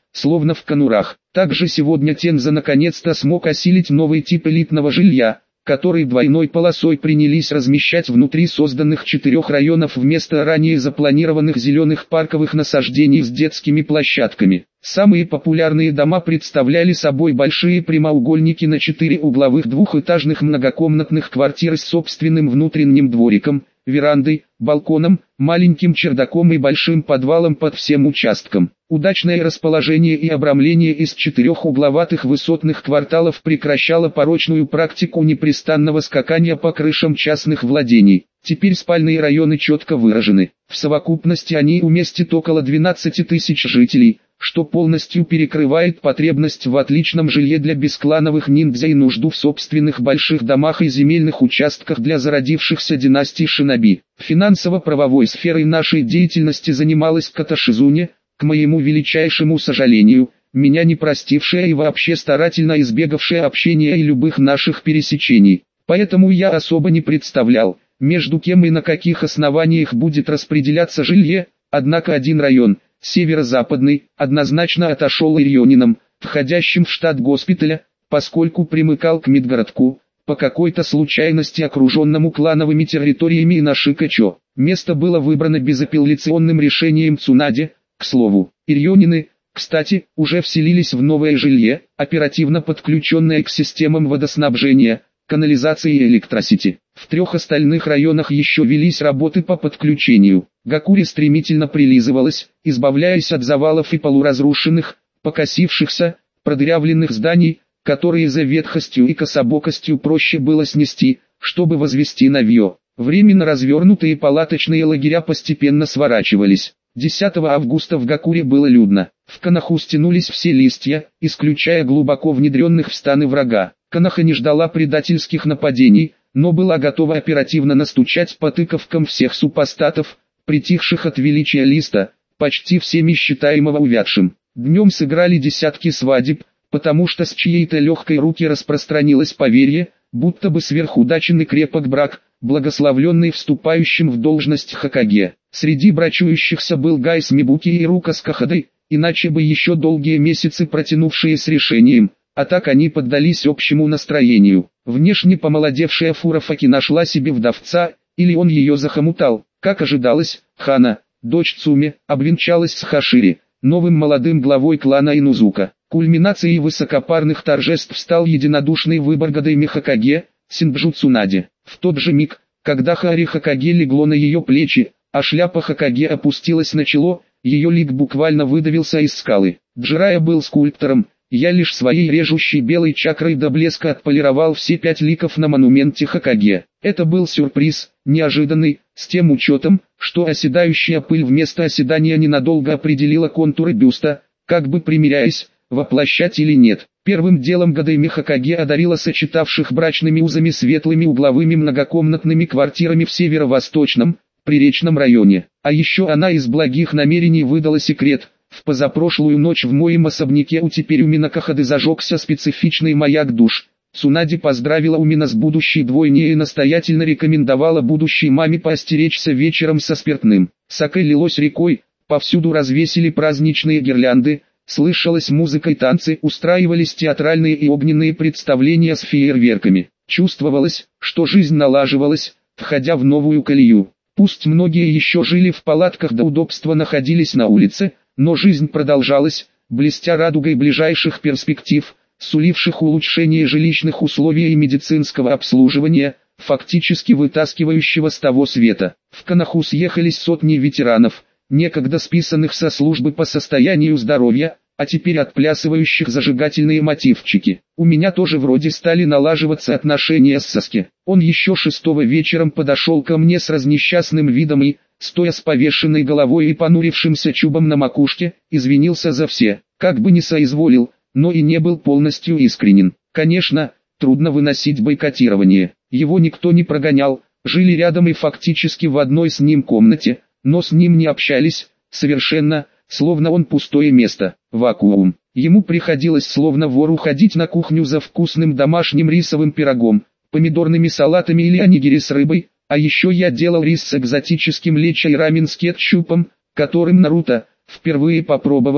словно в конурах. Также сегодня Тенза наконец-то смог осилить новый тип элитного жилья, который двойной полосой принялись размещать внутри созданных четырех районов вместо ранее запланированных зеленых парковых насаждений с детскими площадками. Самые популярные дома представляли собой большие прямоугольники на четыре угловых двухэтажных многокомнатных квартиры с собственным внутренним двориком, верандой, балконом, маленьким чердаком и большим подвалом под всем участком. Удачное расположение и обрамление из четырех угловатых высотных кварталов прекращало порочную практику непрестанного скакания по крышам частных владений. Теперь спальные районы четко выражены. В совокупности они уместят около двенадцати тысяч жителей, что полностью перекрывает потребность в отличном жилье для бесклановых ниндзя и нужду в собственных больших домах и земельных участках для зародившихся династий шиноби. Финансово-правовой сферой нашей деятельности занималась Ката Шизуне, к моему величайшему сожалению, меня не простившая и вообще старательно избегавшая общения и любых наших пересечений. Поэтому я особо не представлял, между кем и на каких основаниях будет распределяться жилье, однако один район, северо-западный, однозначно отошел Ирьонином, входящим в штат госпиталя, поскольку примыкал к Мидгородку, по какой-то случайности окруженному клановыми территориями Инашикачо. Место было выбрано безапелляционным решением Цунаде. К слову, Ирьонины, кстати, уже вселились в новое жилье, оперативно подключенное к системам водоснабжения, канализации и электросети. В трех остальных районах еще велись работы по подключению. Гакури стремительно прилизывалась, избавляясь от завалов и полуразрушенных, покосившихся, продырявленных зданий, которые за ветхостью и кособокостью проще было снести, чтобы возвести новье. Временно развернутые палаточные лагеря постепенно сворачивались. десятого августа в Гакуре было людно. В Коноху стянулись все листья, исключая глубоко внедренных в станы врага. Коноха не ждала предательских нападений, но была готова оперативно настучать по тыковкам всех супостатов, притихших от величия листа, почти всеми считаемого увядшим. Днем сыграли десятки свадеб, потому что с чьей-то легкой руки распространилось поверье, будто бы сверхудачен и крепок брак, благословленный вступающим в должность Хокаге. Среди брачующихся был Гайс Мибуки и Рука с Кахадой, иначе бы еще долгие месяцы протянувшие с решением, а так они поддались общему настроению. Внешне помолодевшая Фурафаки нашла себе вдовца, или он ее захомутал. Как ожидалось, Хана, дочь Цуми, обвенчалась с Хашири, новым молодым главой клана Инузука. Кульминацией высокопарных торжеств стал единодушный выбор Гадайми Хокаге, Синджу Цунаде. В тот же миг, когда Хари Хокаге легло на ее плечи, а шляпа Хокаге опустилась на чело, ее лик буквально выдавился из скалы. Джирая был скульптором, я лишь своей режущей белой чакрой до блеска отполировал все пять ликов на монументе Хокаге. Это был сюрприз, неожиданный, с тем учетом, что оседающая пыль вместо оседания ненадолго определила контуры бюста, как бы примиряясь, воплощать или нет. Первым делом Гадайми Хокаге одарила сочетавших брачными узами светлыми угловыми многокомнатными квартирами в северо-восточном, приречном районе. А еще она из благих намерений выдала секрет. В позапрошлую ночь в моем особняке у теперь Умина Кахады зажегся специфичный маяк душ. Цунади поздравила Умина с будущей двойней и настоятельно рекомендовала будущей маме поостеречься вечером со спиртным. Сакэ лилось рекой, повсюду развесили праздничные гирлянды, слышалась музыка и танцы, устраивались театральные и огненные представления с фейерверками. Чувствовалось, что жизнь налаживалась, входя в новую колею. Пусть многие еще жили в палатках до удобства находились на улице, но жизнь продолжалась, блестя радугой ближайших перспектив, суливших улучшение жилищных условий и медицинского обслуживания, фактически вытаскивающего с того света. В Коноху съехались сотни ветеранов, некогда списанных со службы по состоянию здоровья, а теперь отплясывающих зажигательные мотивчики. У меня тоже вроде стали налаживаться отношения с Саски. Он еще шестого вечером подошел ко мне с разнесчастным видом и, стоя с повешенной головой и понурившимся чубом на макушке, извинился за все. Как бы не соизволил, но и не был полностью искренен. Конечно, трудно выносить бойкотирование. Его никто не прогонял, жили рядом и фактически в одной с ним комнате, но с ним не общались, совершенно, словно он пустое место, вакуум. Ему приходилось словно вору ходить на кухню за вкусным домашним рисовым пирогом, помидорными салатами или онигири с рыбой, а еще я делал рис с экзотическим лечо и рамен с кетчупом, которым Наруто, впервые попробовав,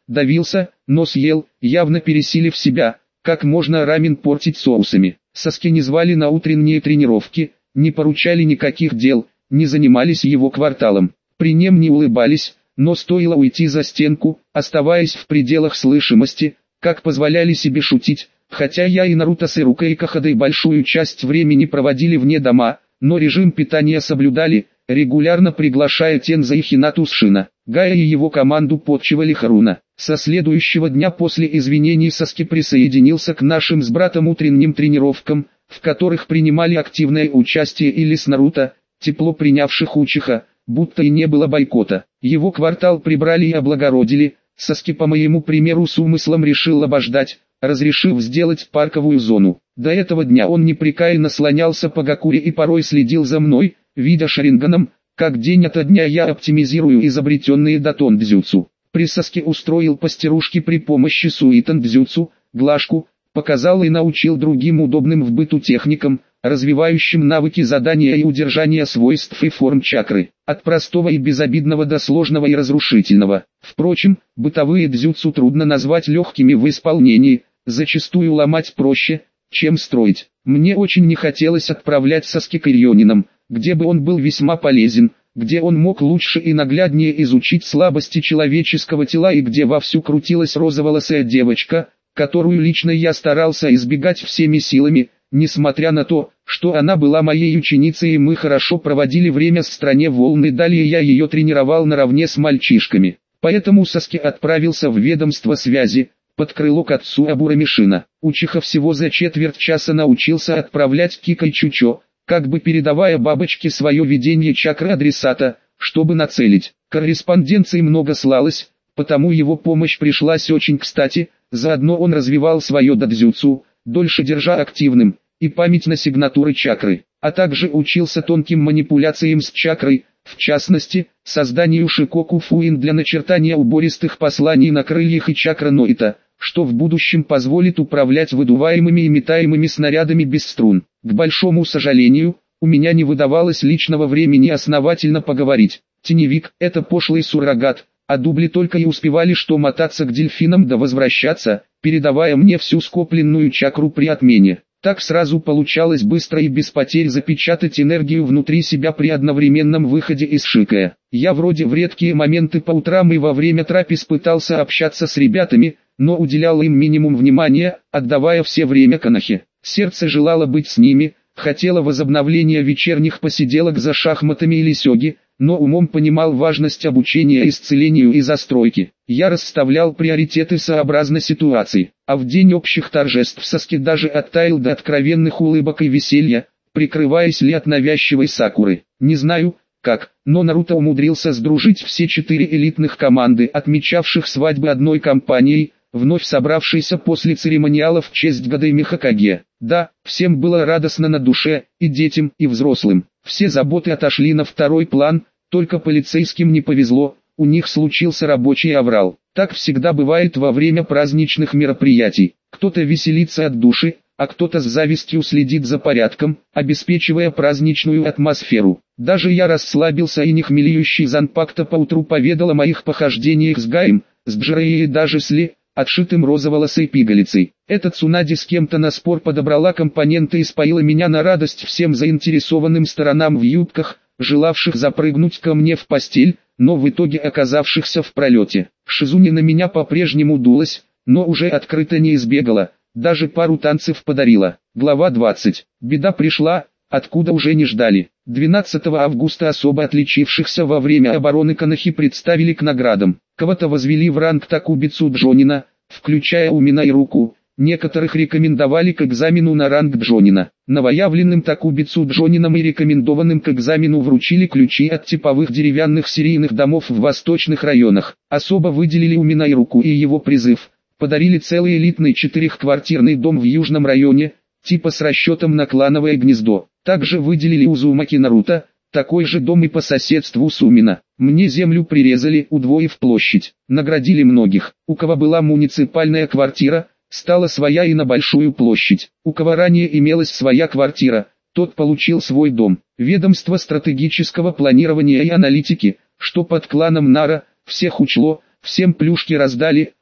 давился, но съел, явно пересилив себя. Как можно рамен портить соусами? Саски не звали на утренние тренировки, не поручали никаких дел, не занимались его кварталом. При нем не улыбались, но стоило уйти за стенку, оставаясь в пределах слышимости, как позволяли себе шутить, хотя я и Наруто с Ирукой и Кахадой большую часть времени проводили вне дома, но режим питания соблюдали, регулярно приглашая Тенза и Хинату с Шина. Гая и его команду подчивали Харуна. Со следующего дня после извинений Саски присоединился к нашим с братом утренним тренировкам, в которых принимали активное участие или с Наруто, тепло принявших Учиха, будто и не было бойкота. Его квартал прибрали и облагородили. Саски по моему примеру с умыслом решил обождать, разрешив сделать парковую зону. До этого дня он непрекаянно слонялся по Гакуре и порой следил за мной, видя Шаринганом, как день ото дня я оптимизирую изобретенные датон дзюцу. При Саске устроил постирушки при помощи суитан дзюцу, глажку, показал и научил другим удобным в быту техникам, развивающим навыки задания и удержания свойств и форм чакры, от простого и безобидного до сложного и разрушительного. Впрочем, бытовые дзюцу трудно назвать легкими в исполнении, зачастую ломать проще, чем строить. Мне очень не хотелось отправлять Саски к Ирьонинам, где бы он был весьма полезен, где он мог лучше и нагляднее изучить слабости человеческого тела и где вовсю крутилась розоволосая девочка, которую лично я старался избегать всеми силами, несмотря на то, что она была моей ученицей и мы хорошо проводили время в стране волн и далее я ее тренировал наравне с мальчишками. Поэтому Саски отправился в ведомство связи, под крыло к отцу Абурамишина. Учиха всего за четверть часа научился отправлять Кика и Чучо, как бы передавая бабочке свое видение чакры адресата, чтобы нацелить. Корреспонденции много слалось, потому его помощь пришлась очень кстати, заодно он развивал свое дадзюцу, дольше держа активным, и память на сигнатуры чакры, а также учился тонким манипуляциям с чакрой, в частности, созданию шикоку фуин для начертания убористых посланий на крыльях и чакра ноита, что в будущем позволит управлять выдуваемыми и метаемыми снарядами без струн. К большому сожалению, у меня не выдавалось личного времени основательно поговорить. Теневик – это пошлый суррогат, а дубли только и успевали что мотаться к дельфинам да возвращаться, передавая мне всю скопленную чакру при отмене. Так сразу получалось быстро и без потерь запечатать энергию внутри себя при одновременном выходе из шикая. Я вроде в редкие моменты по утрам и во время трапез пытался общаться с ребятами, но уделял им минимум внимания, отдавая все время Конохе. Сердце желало быть с ними, хотело возобновления вечерних посиделок за шахматами или сёги, но умом понимал важность обучения исцелению и застройки. Я расставлял приоритеты сообразно ситуации, а в день общих торжеств Саски даже оттаял до откровенных улыбок и веселья, прикрываясь ли от навязчивой Сакуры. Не знаю, как, но Наруто умудрился сдружить все четыре элитных команды, отмечавших свадьбы одной компанией, вновь собравшейся после церемониала в честь Годайми Хокаге. Да, всем было радостно на душе, и детям, и взрослым. Все заботы отошли на второй план, только полицейским не повезло, у них случился рабочий аврал. Так всегда бывает во время праздничных мероприятий. Кто-то веселится от души, а кто-то с завистью следит за порядком, обеспечивая праздничную атмосферу. Даже я расслабился и нехмелеющий Занпакто поутру поведал о моих похождениях с Гаем, с Джиреей и даже с Ли, отшитым розоволосой пигалицей. Эта Цунади с кем-то на спор подобрала компоненты и споила меня на радость всем заинтересованным сторонам в юбках, желавших запрыгнуть ко мне в постель, но в итоге оказавшихся в пролете. Шизуни на меня по-прежнему дулась, но уже открыто не избегала, даже пару танцев подарила. Глава двадцать. Беда пришла, откуда уже не ждали. двенадцатого августа особо отличившихся во время обороны Конохи представили к наградам. Кого-то возвели в ранг Такубицу Джонина, включая Умина и Руку. Некоторых рекомендовали к экзамену на ранг Джонина. Новоявленным Такубицу Джонинам и рекомендованным к экзамену вручили ключи от типовых деревянных серийных домов в восточных районах. Особо выделили Умина и Руку и его призыв. Подарили целый элитный четырехквартирный дом в южном районе, типа с расчетом на клановое гнездо. Также выделили Узумаки Наруто, такой же дом и по соседству с Умина. Мне землю прирезали, удвоив площадь. Наградили многих. У кого была муниципальная квартира, стала своя и на большую площадь. У кого ранее имелась своя квартира, тот получил свой дом. Ведомство стратегического планирования и аналитики, что под кланом Нара, всех учло, всем плюшки раздали,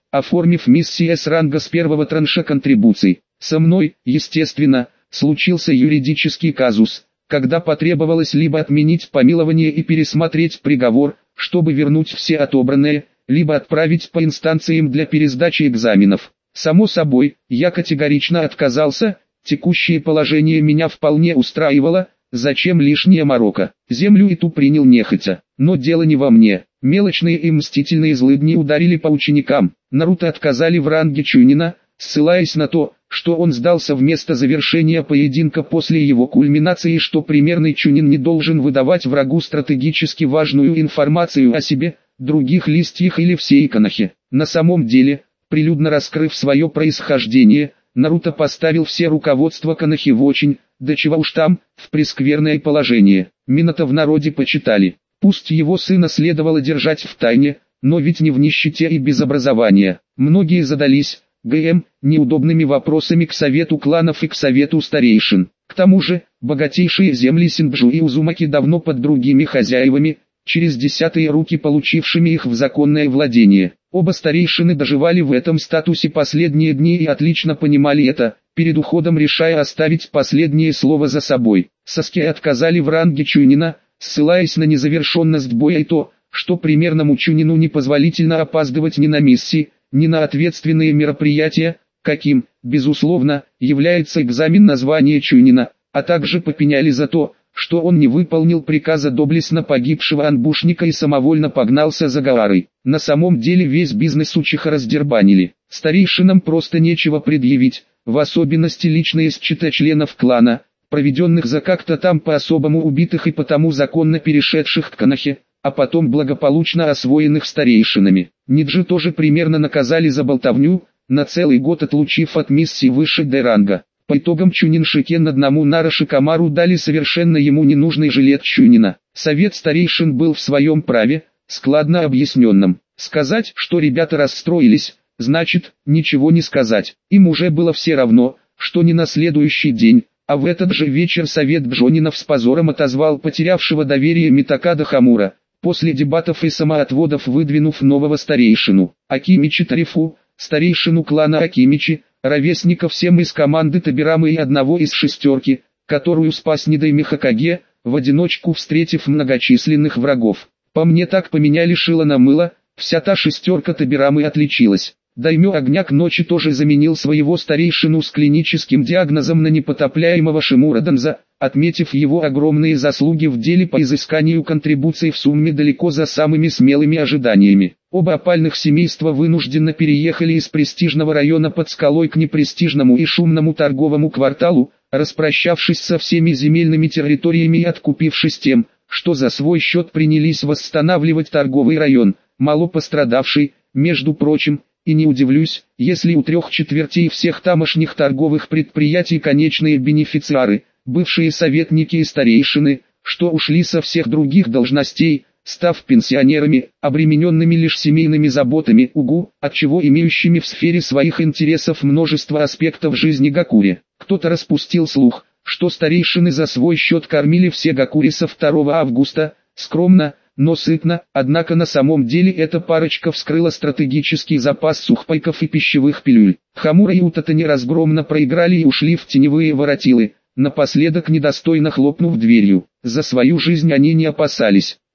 оформив миссии с ранга с первого транша контрибуций. Со мной, естественно, случился юридический казус, когда потребовалось либо отменить помилование и пересмотреть приговор, чтобы вернуть все отобранное, либо отправить по инстанциям для пересдачи экзаменов. Само собой, я категорично отказался, текущее положение меня вполне устраивало, зачем лишняя морока. Землю эту принял нехотя, но дело не во мне. Мелочные и мстительные злыдни ударили по ученикам. Наруто отказали в ранге Чунина, ссылаясь на то, что он сдался вместо завершения поединка после его кульминации, что примерный Чунин не должен выдавать врагу стратегически важную информацию о себе, других листьях или всей Конохе. На самом деле, прилюдно раскрыв свое происхождение, Наруто поставил все руководство Конохи в очень, да чего уж там, в прескверное положение. Минато в народе почитали. Пусть его сына следовало держать в тайне, но ведь не в нищете и без образования. Многие задались, ГМ, неудобными вопросами к совету кланов и к совету старейшин. К тому же, богатейшие земли Синджу и Узумаки давно под другими хозяевами, через десятые руки получившими их в законное владение. Оба старейшины доживали в этом статусе последние дни и отлично понимали это, перед уходом решая оставить последнее слово за собой. Саске отказали в ранге Чунина, ссылаясь на незавершенность боя и то, что примерному Чунину непозволительно опаздывать ни на миссии, ни на ответственные мероприятия, каким, безусловно, является экзамен на звание Чунина, а также попеняли за то, что он не выполнил приказа доблестно погибшего анбушника и самовольно погнался за Гаарой. На самом деле весь бизнес учиха раздербанили. Старейшинам просто нечего предъявить, в особенности личные счета членов клана, проведенных за как-то там по-особому убитых и потому законно перешедших к Конохе, а потом благополучно освоенных старейшинами. Ниджи тоже примерно наказали за болтовню, на целый год отлучив от миссии выше Д-ранга. По итогам Чунин Шикен одному Нара Шикамару дали совершенно ему ненужный жилет Чунина. Совет старейшин был в своем праве, складно объясненным. Сказать, что ребята расстроились, значит, ничего не сказать. Им уже было все равно, что не на следующий день, а в этот же вечер совет Бжонинов с позором отозвал потерявшего доверие Митакада Хамура, после дебатов и самоотводов выдвинув нового старейшину. Акимичи Тарифу, старейшину клана Акимичи, ровесника всем из команды Табирамы и одного из шестерки, которую спас Нидай Хокаге, в одиночку встретив многочисленных врагов. По мне так поменяли шило на мыло, вся та шестерка Табирамы отличилась. Даймё Огня к ночи тоже заменил своего старейшину с клиническим диагнозом на непотопляемого Шимура Данза, отметив его огромные заслуги в деле по изысканию контрибуций в сумме далеко за самыми смелыми ожиданиями. Оба опальных семейства вынужденно переехали из престижного района под скалой к непрестижному и шумному торговому кварталу, распрощавшись со всеми земельными территориями и откупившись тем, что за свой счет принялись восстанавливать торговый район, мало пострадавший, между прочим. И не удивлюсь, если у трех четвертей всех тамошних торговых предприятий конечные бенефициары, бывшие советники и старейшины, что ушли со всех других должностей, став пенсионерами, обремененными лишь семейными заботами, угу, отчего имеющими в сфере своих интересов множество аспектов жизни Гакури. Кто-то распустил слух, что старейшины за свой счет кормили все Гакури со второго августа, скромно, но сытно, однако на самом деле эта парочка вскрыла стратегический запас сухпайков и пищевых пилюль. Хамура и Утатани разгромно проиграли и ушли в теневые воротилы, напоследок недостойно хлопнув дверью. За свою жизнь они не опасались.